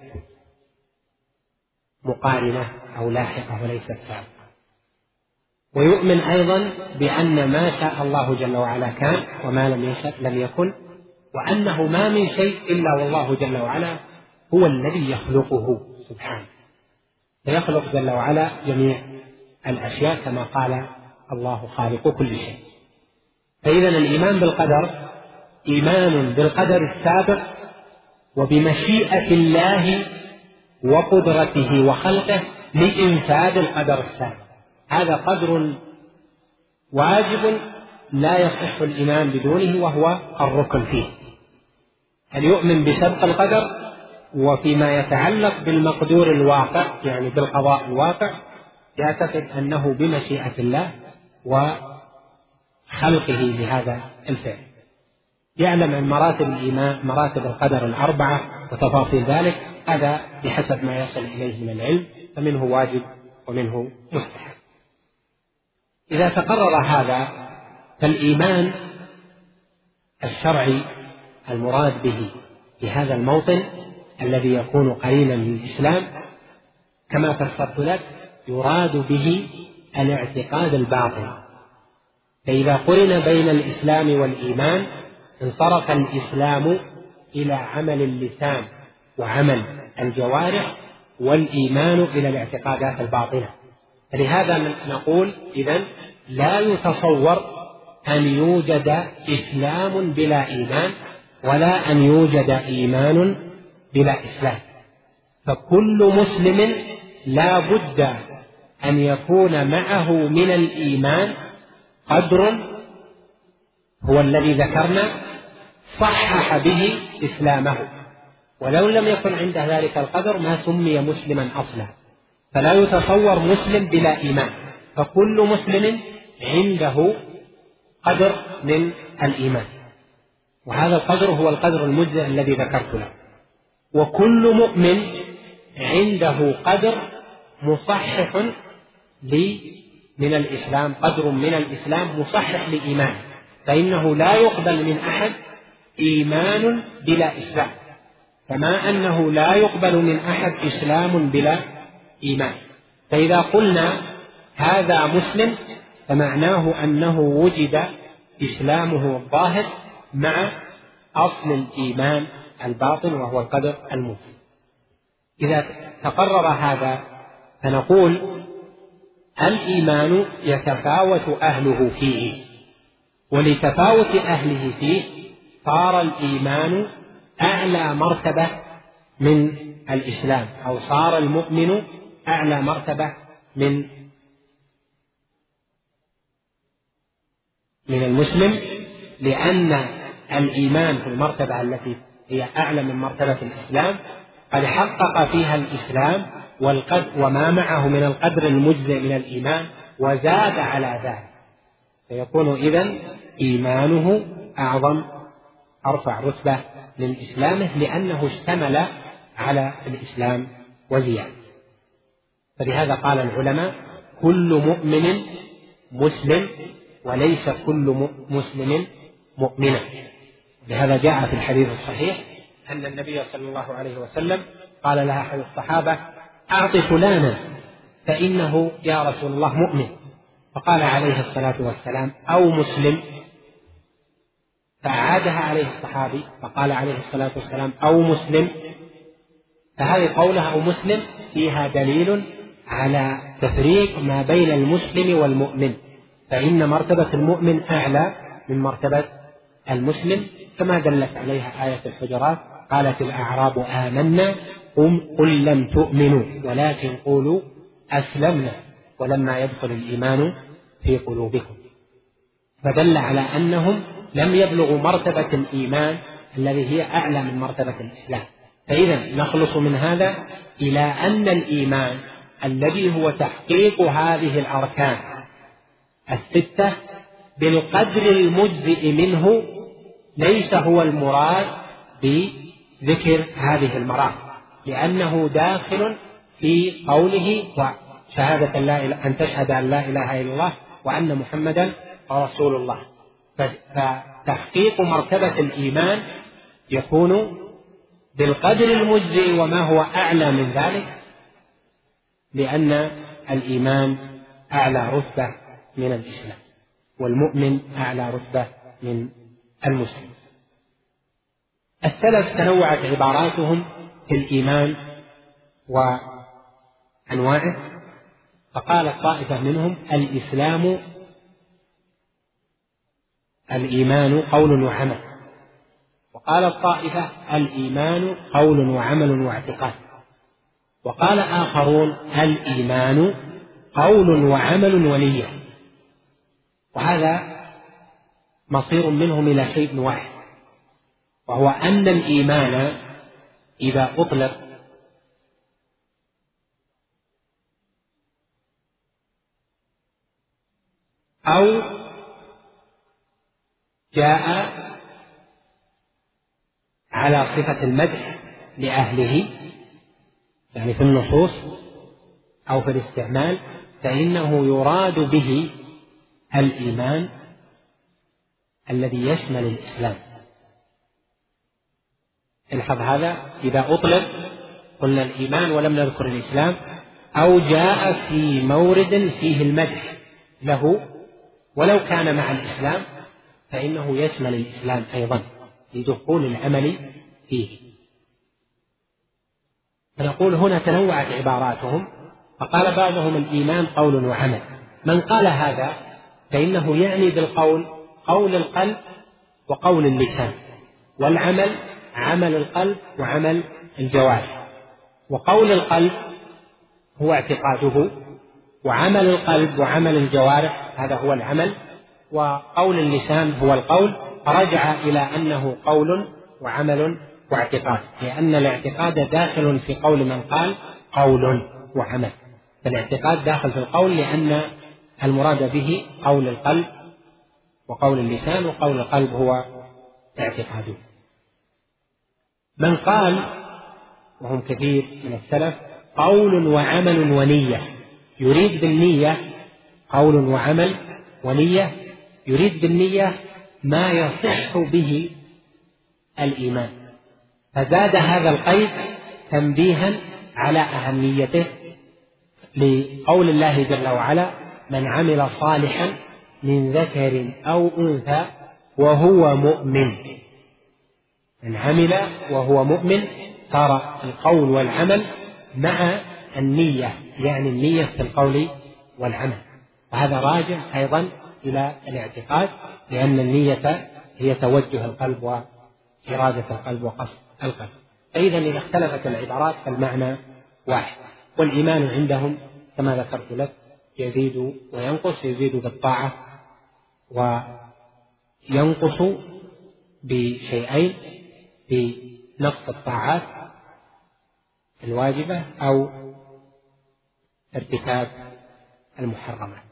Speaker 2: مقارنة أو لاحقة وليست سابقة. ويؤمن أيضا بأن ما شاء الله جل وعلا كان، وما لم يشأ لم يكن، وأنه ما من شيء إلا والله جل وعلا هو الذي يخلقه سبحانه، فيخلق جل وعلا جميع الأشياء كما قال الله خالق كل شيء. فإذا الإيمان بالقدر إيمان بالقدر السابق وبمشيئة الله وقدرته وخلقه لإنفاذ القدر السابق. هذا قدر واجب لا يصح الإيمان بدونه، وهو الركن فيه، أن يؤمن بسبق القدر، وفيما يتعلق بالمقدور الواقع يعني بالقضاء الواقع يعتقد أنه بمشيئة الله وخلقه لهذا الفعل. يعلم عن مراتب الإيمان، مراتب القدر الأربعة وتفاصيل ذلك، هذا بحسب ما يصل إليه من العلم، فمنه واجب ومنه مستحب. إذا تقرر هذا فالإيمان الشرعي المراد به في هذا الموطن الذي يكون قرينا للإسلام كما فسرت لك يراد به الاعتقاد الباطن. فإذا قرن بين الإسلام والإيمان انصرف الإسلام إلى عمل اللسان وعمل الجوارح، والإيمان إلى الاعتقادات الباطنة. فلهذا نقول إذن لا يتصور أن يوجد إسلام بلا إيمان، ولا أن يوجد إيمان بلا إسلام. فكل مسلم لا بد أن يكون معه من الإيمان قدر هو الذي ذكرنا صحح به إسلامه، ولو لم يكن عنده ذلك القدر ما سمي مسلما أصلا. فلا يتصور مسلم بلا إيمان، فكل مسلم عنده قدر من الإيمان، وهذا القدر هو القدر المجزئ الذي ذكرت له. وكل مؤمن عنده قدر مصحح من الإسلام، قدر من الإسلام مصحح لإيمانه، فإنه لا يقبل من أحد إيمان بلا إسلام، كما أنه لا يقبل من أحد إسلام بلا إيمان. فإذا قلنا هذا مسلم فمعناه أنه وجد إسلامه الظاهر مع أصل الإيمان الباطن وهو القدر الموجب. إذا تقرر هذا فنقول الإيمان يتفاوت أهله فيه، ولتفاوت أهله فيه صار الإيمان أعلى مرتبة من الإسلام، أو صار المؤمن أعلى مرتبة من من المسلم، لأن الإيمان في المرتبة التي هي أعلى من مرتبة الإسلام قد حقق فيها الإسلام والقدر وما معه من القدر المجزئ من الإيمان وزاد على ذلك، فيكون إذن إيمانه أعظم أرفع رتبة من إسلامه، لأنه اشتمل على الإسلام وزيادة. فلهذا قال العلماء كل مؤمن مسلم وليس كل مسلم مؤمنا. لهذا جاء في الحديث الصحيح أن النبي صلى الله عليه وسلم قال لها أحد الصحابة أعط فلانا فإنه يا رسول الله مؤمن، فقال عليه الصلاة والسلام أو مسلم، فأعادها عليه الصحابي فقال عليه الصلاة والسلام أو مسلم. فهذه قولها أو مسلم فيها دليل على تفريق ما بين المسلم والمؤمن، فإن مرتبة المؤمن أعلى من مرتبة المسلم، كما دلت عليها آية الحجرات قالت الأعراب آمنا قل لم تؤمنوا ولكن قولوا أسلمنا ولما يدخل الإيمان في قلوبكم، فدل على أنهم لم يبلغوا مرتبة الإيمان الذي هي أعلى من مرتبة الإسلام. فإذا نخلص من هذا إلى أن الإيمان الذي هو تحقيق هذه الأركان الستة بالقدر المجزئ منه ليس هو المراد بذكر هذه المراتب، لأنه داخل في قوله وشهادة لا أن تشهد أن لا إله إلا الله وأن محمدا رسول الله. فتحقيق مرتبة الإيمان يكون بالقدر المجزئ وما هو أعلى من ذلك، لأن الإيمان أعلى رتبة من الإسلام والمؤمن أعلى رتبة من المسلم. السلف تنوعت عباراتهم في الإيمان وأنواعه، فقالت طائفة منهم الإسلام الإيمان قول وعمل، وقالت طائفة الإيمان قول وعمل واعتقاد، وقال آخرون الإيمان قول وعمل ونية. وهذا مصير منهم إلى شيء واحد، وهو أن الإيمان إذا أطلق أو جاء على صفة المدح لأهله يعني في النصوص أو في الاستعمال فإنه يراد به الإيمان الذي يشمل الإسلام. الحظ هذا إذا أطلق قلنا الإيمان ولم نذكر الإسلام، أو جاء في مورد فيه المدح له ولو كان مع الإسلام فإنه يشمل الإسلام أيضا لدخول العمل فيه. فنقول هنا تنوعت عباراتهم، فقال بعضهم الإيمان قول وعمل. من قال هذا فإنه يعني بالقول قول القلب وقول اللسان، والعمل عمل القلب وعمل الجوارح. وقول القلب هو اعتقاده، وعمل القلب وعمل الجوارح هذا هو العمل، وقول اللسان هو القول. فرجع إلى أنه قول وعمل واعتقاد، لأن الاعتقاد داخل في قول من قال قول وعمل، فالاعتقاد داخل في القول لأن المراد به قول القلب وقول اللسان، وقول القلب هو اعتقاده. من قال وهم كثير من السلف قول وعمل ونية، يريد بالنية قول وعمل ونية، يريد بالنية ما يصح به الإيمان، فزاد هذا القيد تنبيها على أهميته لقول الله جل وعلا من عمل صالحا من ذكر أو أنثى وهو مؤمن. من عمل وهو مؤمن صار القول والعمل مع النية، يعني النية في القول والعمل، وهذا راجع أيضا إلى الاعتقاد، لأن النية هي توجه القلب وإرادة القلب وقصد القلب. فإذا إذا اختلفت العبارات فالمعنى واحد. والإيمان عندهم كما ذكرت لك يزيد وينقص، يزيد بالطاعة وينقص بشيئين، بنقص الطاعات الواجبة أو ارتكاب المحرمات.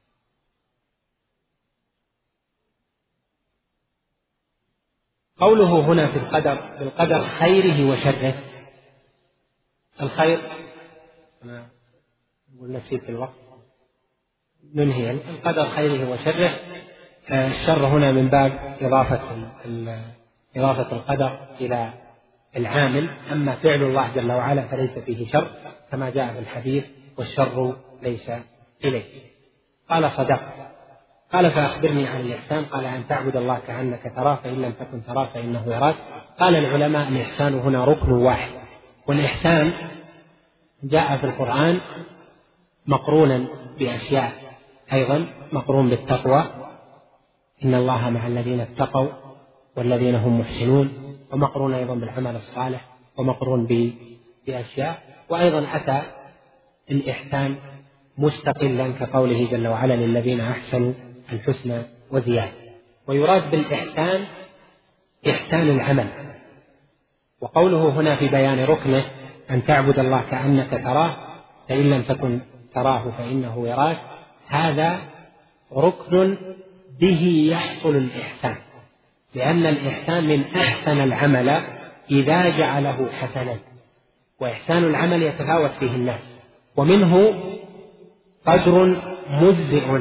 Speaker 2: قوله هنا في القدر بالقدر خيره وشره، الخير أنا نسيت الوقت ننهي القدر خيره وشره. الشر هنا من باب إضافة إضافة القدر إلى العامل، أما فعل الله جل وعلا فليس فيه شر كما جاء في الحديث والشر ليس إليه. قال صدق. قال فأخبرني عن الإحسان. قال أن تعبد الله كأنك تراه فإن لم تكن تراه فإنه يراك. قال العلماء الإحسان هنا ركن واحد، والإحسان جاء في القرآن مقرونا بأشياء أيضا، مقرون بالتقوى إن الله مع الذين اتقوا والذين هم محسنون، ومقرون أيضا بالعمل الصالح، ومقرون بأشياء. وأيضا أتى الإحسان مستقلا كقوله جل وعلا للذين أحسنوا الحسنى وزيادة. ويراد بالإحسان إحسان العمل. وقوله هنا في بيان ركنه أن تعبد الله كأنك تراه فإن لم تكن تراه فإنه يراك، هذا ركن به يحصل الإحسان، لأن الإحسان من أحسن العمل إذا جعله حسنا، وإحسان العمل يتفاوت فيه الناس، ومنه قدر مجزئ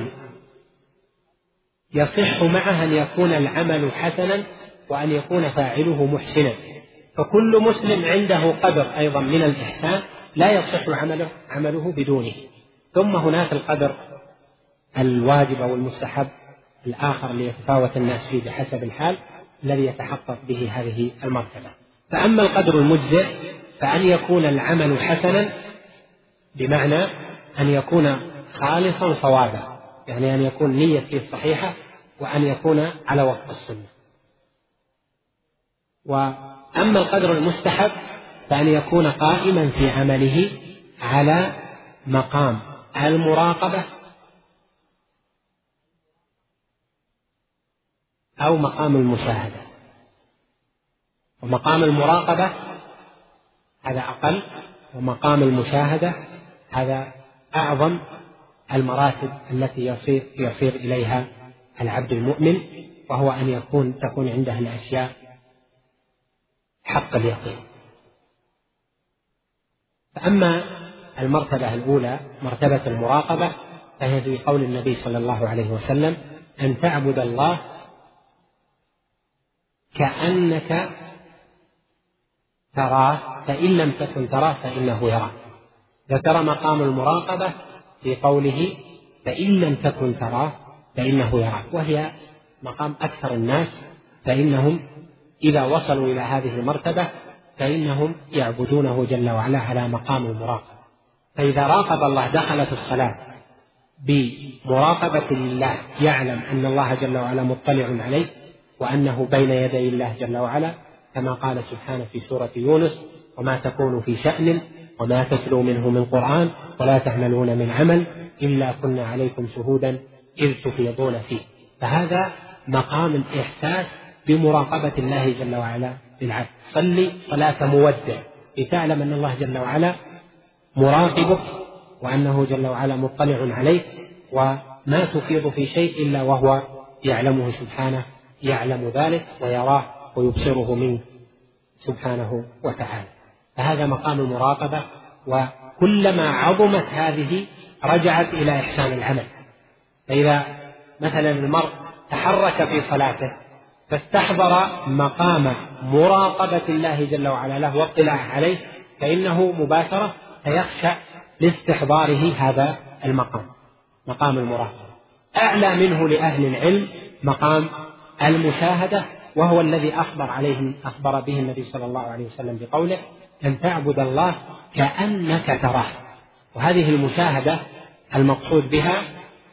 Speaker 2: يصح معه أن يكون العمل حسنا وأن يكون فاعله محسنا. فكل مسلم عنده قدر أيضا من الإحسان لا يصح عمله, عمله بدونه. ثم هناك القدر الواجب أو المستحب الآخر ليتفاوت الناس فيه بحسب الحال الذي يتحقق به هذه المرتبة. فأما القدر المجزئ فأن يكون العمل حسنا بمعنى أن يكون خالصا صوابا، يعني أن يكون نيته صحيحة وأن يكون على وفق السنة. وأما القدر المستحب فأن يكون قائما في عمله على مقام المراقبة أو مقام المشاهدة. ومقام المراقبة هذا أقل، ومقام المشاهدة هذا أعظم المراتب التي يصير, يصير إليها العبد المؤمن، وهو أن يكون تكون عنده الأشياء حق اليقين. فأما المرتبة الأولى مرتبة المراقبة فهي في قول النبي صلى الله عليه وسلم: أن تعبد الله كأنك تراه فإن لم تكن تراه فإنه يراك. ذكر مقام المراقبة في قوله: فإن لم تكن تراه فإنه يراك، وهي مقام أكثر الناس، فإنهم إذا وصلوا إلى هذه المرتبة فإنهم يعبدونه جل وعلا على مقام المراقبة. فإذا راقب الله دخل في الصلاة بمراقبة لله، يعلم أن الله جل وعلا مطلع عليه وأنه بين يدي الله جل وعلا، كما قال سبحانه في سورة يونس: وما تكون في شأن وما تتلو منه من قرآن ولا تعملون من عمل إلا كنا عليكم شهودا إذ تفيضون فيه. فهذا مقام الإحساس بمراقبة الله جل وعلا للعبد. صلي صلاة مودع لتعلم أن الله جل وعلا مراقبك وأنه جل وعلا مطلع عليك، وما تفيض في شيء إلا وهو يعلمه سبحانه، يعلم ذلك ويراه ويبصره منه سبحانه وتعالى. فهذا مقام المراقبة، وكلما عظمت هذه رجعت إلى إحسان العمل. فإذا مثلا المرء تحرك في صلاته فاستحضر مقام مراقبة الله جل وعلا له واطلاع عليه، فإنه مباشرة سيخشع لاستحضاره هذا المقام، مقام المراقبة. أعلى منه لأهل العلم مقام المشاهدة، وهو الذي أخبر عليه أخبر به النبي صلى الله عليه وسلم بقوله: أن تعبد الله كأنك تراه. وهذه المشاهدة المقصود بها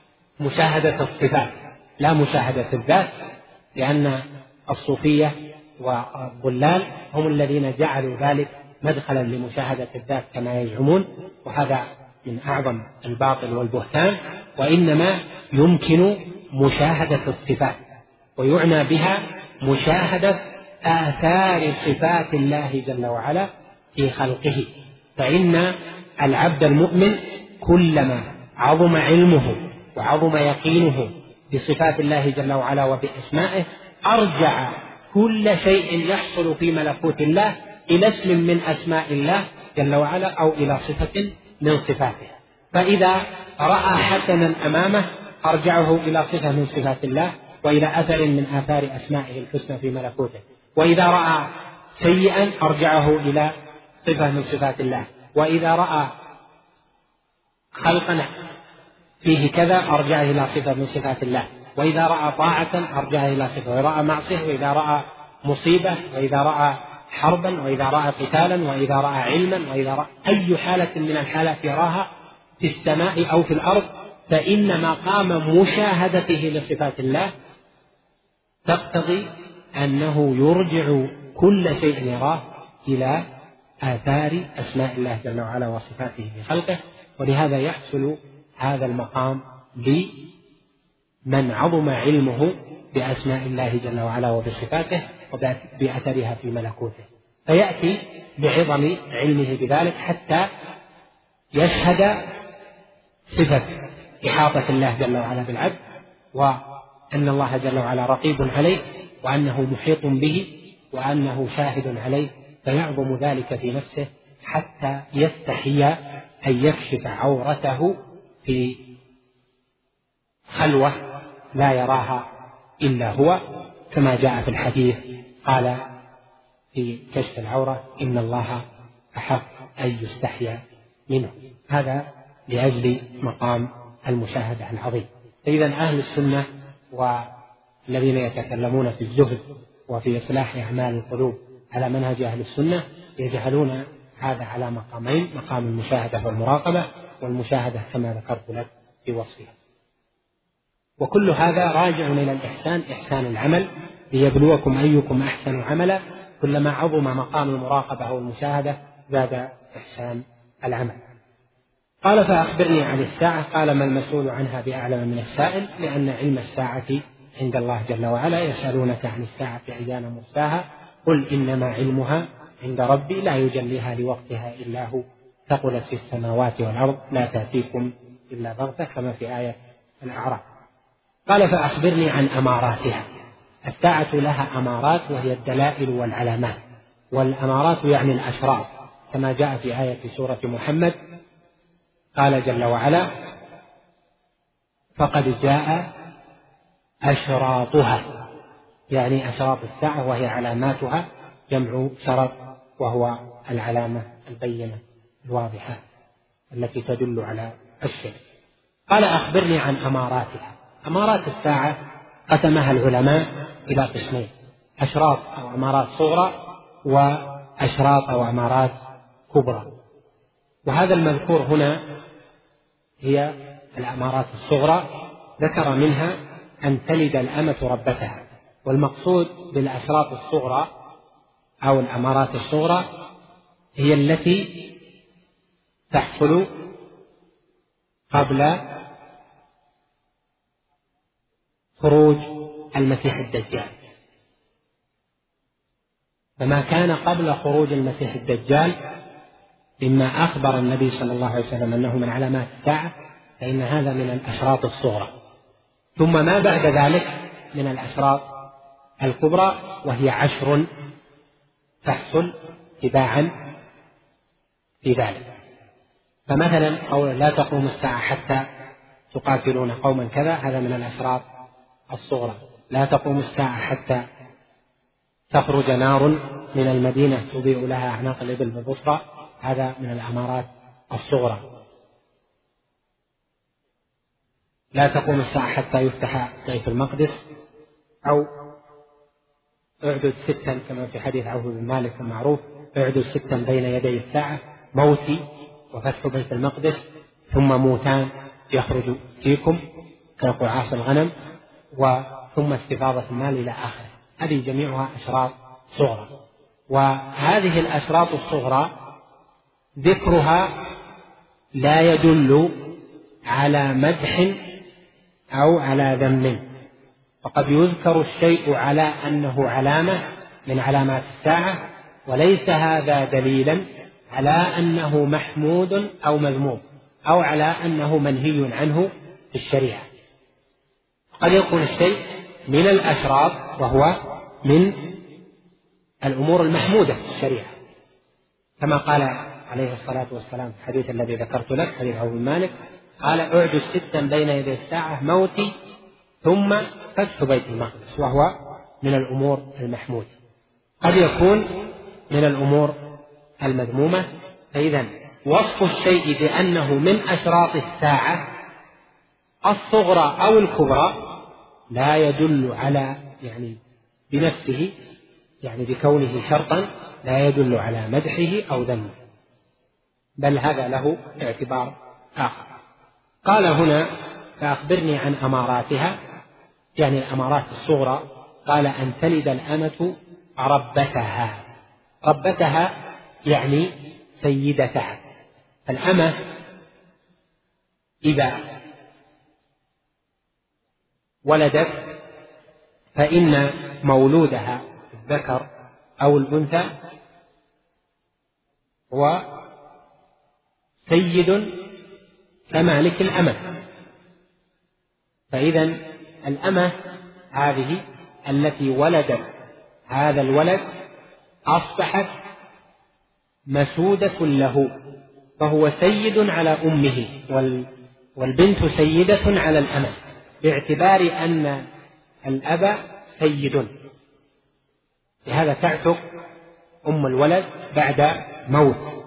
Speaker 2: مشاهدة الصفات لا مشاهدة الذات، لأن الصوفية والضلال هم الذين جعلوا ذلك مدخلا لمشاهدة الذات كما يزعمون، وهذا من أعظم الباطل والبهتان. وإنما يمكن مشاهدة الصفات، ويعنى بها مشاهدة آثار صفات الله جل وعلا في خلقه. فإن العبد المؤمن كلما عظم علمه وعظم يقينه بصفات الله جل وعلا وبأسمائه أرجع كل شيء يحصل في ملكوت الله إلى اسم من أسماء الله جل وعلا أو إلى صفة من صفاته. فإذا رأى حسنا أمامه أرجعه إلى صفة من صفات الله وإلى أثر من آثار أسمائه الحسنى في ملكوته. وإذا رأى سيئا أرجعه إلى صفة من صفات الله. وإذا رأى خلقا فيه كذا أرجعه إلى صفة من صفات الله. وإذا رأى طاعة أرجعه إلى صفة. وإذا رأى معصية، وإذا رأى مصيبة، وإذا رأى حربا، وإذا رأى قتالا، وإذا رأى علما، وإذا رأى أي حالة من الحالات يراها في السماء أو في الأرض، فإن مقام مشاهدته لصفات الله تقتضي أنه يرجع كل شيء يراه إلى آثار أسماء الله جل وعلا وصفاته في خلقه. ولهذا يحصل هذا المقام لمن عظم علمه بأسماء الله جل وعلا وبصفاته وبأثرها في ملكوته، فيأتي بعظم علمه بذلك حتى يشهد صفة إحاطة الله جل وعلا بالعبد، وأن الله جل وعلا رقيب عليه، وأنه محيط به، وأنه شاهد عليه، فيعظم ذلك في نفسه حتى يستحي أن يكشف عورته في خلوة لا يراها إلا هو، كما جاء في الحديث قال في كشف العورة: إن الله أحق أن يستحيا منه. هذا لأجل مقام المشاهدة العظيم. إذا أهل السنة والذين يتكلمون في الزهد وفي إصلاح أعمال القلوب على منهج أهل السنة يجعلون هذا على مقامين: مقام المشاهدة والمراقبة، والمشاهدة كما ذكرت لك في وصفها. وكل هذا راجع إلى الإحسان، إحسان العمل، ليبلوكم أيكم أحسن عملا. كلما عظم مقام المراقبة والمشاهدة زاد إحسان العمل. قال: فأخبرني عن الساعة. قال: ما المسؤول عنها بأعلم من السائل، لأن علم الساعة عند الله جل وعلا. يسألونك عن الساعة أيان مرساها، قل إنما علمها عند ربي لا يجليها لوقتها إلا هو، ثقلت في السماوات والأرض لا تأتيكم إلا بغتة، كما في آية الأعراف. قال: فأخبرني عن أماراتها. الساعة لها أمارات، وهي الدلائل والعلامات. والأمارات يعني الأشراط، كما جاء في آية سورة محمد قال جل وعلا: فقد جاء أشراطها، يعني أشراط الساعة وهي علاماتها، جمع شرط وهو العلامة البينة الواضحة التي تدل على الشيء. قال: أخبرني عن أماراتها. أمارات الساعة قسمها العلماء إلى قسمين: أشراط أو أمارات صغرى، وأشراط أو أمارات كبرى. وهذا المذكور هنا هي الأمارات الصغرى، ذكر منها أن تلد الأمة ربتها. والمقصود بالأشراط الصغرى أو الأمارات الصغرى هي التي تحصل قبل خروج المسيح الدجال. فما كان قبل خروج المسيح الدجال مما أخبر النبي صلى الله عليه وسلم أنه من علامات الساعة، فإن هذا من الأشراط الصغرى. ثم ما بعد ذلك من الأشراط الكبرى، وهي عشر تحصل تباعا في ذلك. فمثلا قول: لا تقوم الساعة حتى تقاتلون قوما كذا، هذا من الأشراط الصغرى. لا تقوم الساعة حتى تخرج نار من المدينة تضيء لها أعناق الإبل بالبصرى، هذا من الأمارات الصغرى. لا تقوم الساعة حتى يفتح بيت المقدس، أو اعدد ستا كما في حديث عوف بن مالك المعروف: اعدد ستا بين يدي الساعة: موتي وفتح بيت المقدس، ثم موتان يخرج فيكم كقعاص الغنم، وثم استفاضة المال إلى آخره. هذه جميعها أشراط صغرى. وهذه الأشراط الصغرى ذكرها لا يدل على مدح أو على ذم، فقد يذكر الشيء على أنه علامة من علامات الساعة، وليس هذا دليلا على أنه محمود أو مذموم أو على أنه منهي عنه في الشريعة. قد يكون الشيء من الأشراط وهو من الأمور المحمودة في الشريعة، كما قال عليه الصلاة والسلام في الحديث الذي ذكرت لك، حديث عوف بن مالك، قال: اعدد ستا بين يدي الساعة: موتي ثم فتح بيت المقدس، وهو من الأمور المحمودة. قد يكون من الأمور المذمومة. فإذا وصف الشيء بأنه من أشراط الساعة الصغرى أو الكبرى لا يدل على يعني بنفسه، يعني بكونه شرطا، لا يدل على مدحه أو ذمه، بل هذا له اعتبار آخر. قال هنا: فأخبرني عن أماراتها، يعني الأمارات الصغرى. قال: أن تلد الأمة ربتها. ربتها يعني سيدتها. الأمة إذا ولدت فإن مولودها الذكر أو الأنثى هو سيد كمالك الأمة. فإذا الأمة هذه التي ولدت هذا الولد أصبحت مسودة له، فهو سيد على أمه، والبنت سيدة على الأمة، باعتبار أن الأب سيد. لهذا تعتق أم الولد بعد موت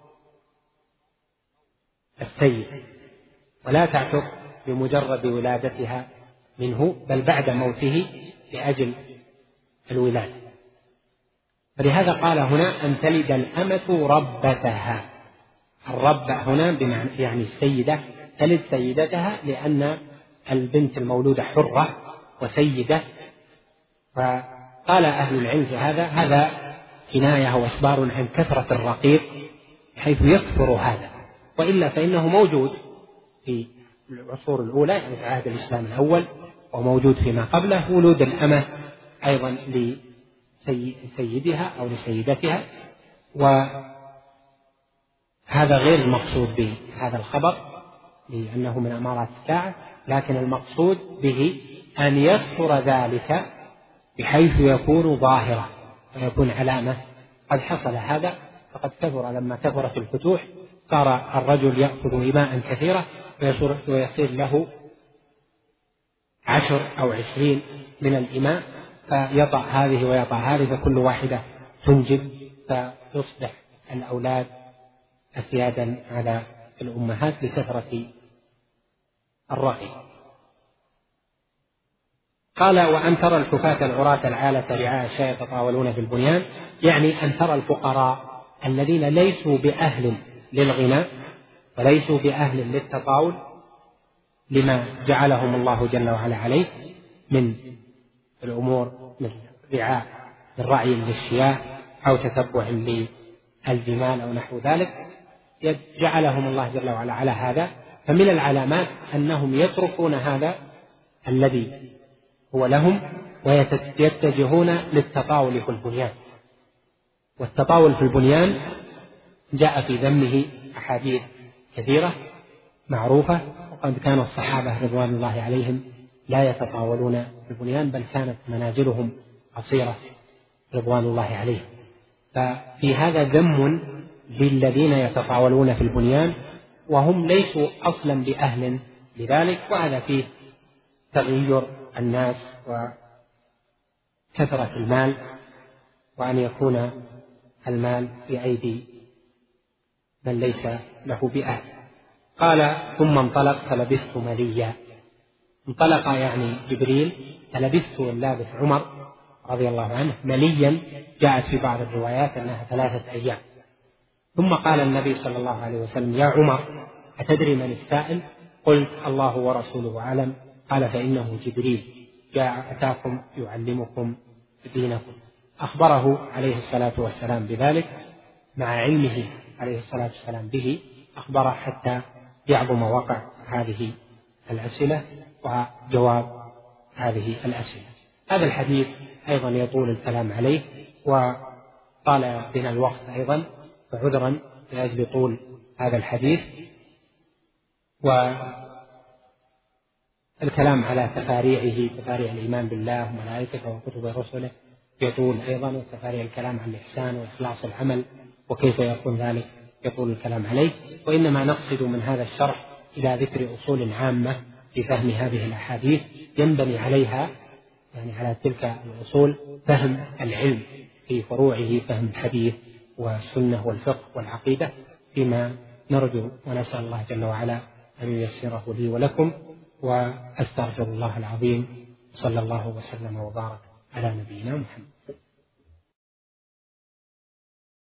Speaker 2: السيد، ولا تعتق بمجرد ولادتها منه، بل بعد موته لأجل الولادة. فلهذا قال هنا: أن تلد الأمة ربتها. الرب هنا بمعنى يعني السيدة، تلد سيدتها، لأن البنت المولودة حرة وسيدة. فقال أهل العلم في هذا: هذا كناية وإخبار عن كثرة الرقيق حيث يكثر هذا، وإلا فإنه موجود في العصور الأولى، يعني في عهد الإسلام الأول، وموجود فيما قبله ولود الأمة أيضا لسيدها أو لسيدتها. وهذا غير المقصود بهذا الخبر لأنه من أمارات الساعة، لكن المقصود به أن يكثر ذلك بحيث يكون ظاهرا ويكون علامة قد حصل هذا، فقد كثر لما كثرت الفتوح صار الرجل يأخذ إماء كثيرة ويصير له عشر أو عشرين من الإماء، فيطع هذه ويطع هذه، فكل واحدة تنجب، فيصبح الأولاد أسيادا على الأمهات لكثرة الرأي. قال: وأن ترى الحفاة العراة العالة رعاء الشاة يتطاولون في البنيان، يعني أن ترى الفقراء الذين ليسوا بأهل للغنى وليسوا بأهل للتطاول لما جعلهم الله جل وعلا عليه من الأمور، من رعاء، من رعي للشياه أو تتبع للجمال أو نحو ذلك، جعلهم الله جل وعلا على هذا. فمن العلامات أنهم يتركون هذا الذي هو لهم ويتجهون للتطاول في البنيان. والتطاول في البنيان جاء في ذمه أحاديث كثيرة معروفة، وقد كان الصحابة رضوان الله عليهم لا يتطاولون في البنيان، بل كانت منازلهم قصيرة رضوان الله عليهم. ففي هذا ذم للذين يتطاولون في البنيان وهم ليسوا أصلا بأهل لذلك، وهذا فيه تغير الناس وكثرة المال، وأن يكون المال في أيدي من ليس له بأهل. قال: ثم انطلق فلبثت مليا. انطلق يعني جبريل، فلبثت اللابث عمر رضي الله عنه مليا، جاءت في بعض الروايات أنها ثلاثة أيام. ثم قال النبي صلى الله عليه وسلم: يا عمر أتدري من السائل؟ قلت: الله ورسوله أعلم. قال: فإنه جبريل جاء أتاكم يعلمكم دينكم. أخبره عليه الصلاة والسلام بذلك، مع علمه عليه الصلاة والسلام به أخبره حتى يعظم وقع هذه الأسئلة وجواب هذه الأسئلة. هذا الحديث أيضا يطول الكلام عليه، وطال بنا الوقت أيضا، فعذرا لأجل طول هذا الحديث. والكلام على تفاريعه، تفاريع الإيمان بالله وملائكته وكتب رسله يطول أيضا، وتفاريع الكلام عن الإحسان وإخلاص العمل وكيف يكون ذلك يطول الكلام عليه. وإنما نقصد من هذا الشرح إلى ذكر أصول عامة في فهم هذه الأحاديث ينبني عليها، يعني على تلك الأصول، فهم العلم في فروعه، فهم الحديث والسنة والفقه والعقيدة، فيما نرجو ونسأل الله جل وعلا أن ييسره لي ولكم. وأستغفر الله العظيم، صلى الله وسلم وبارك على نبينا محمد.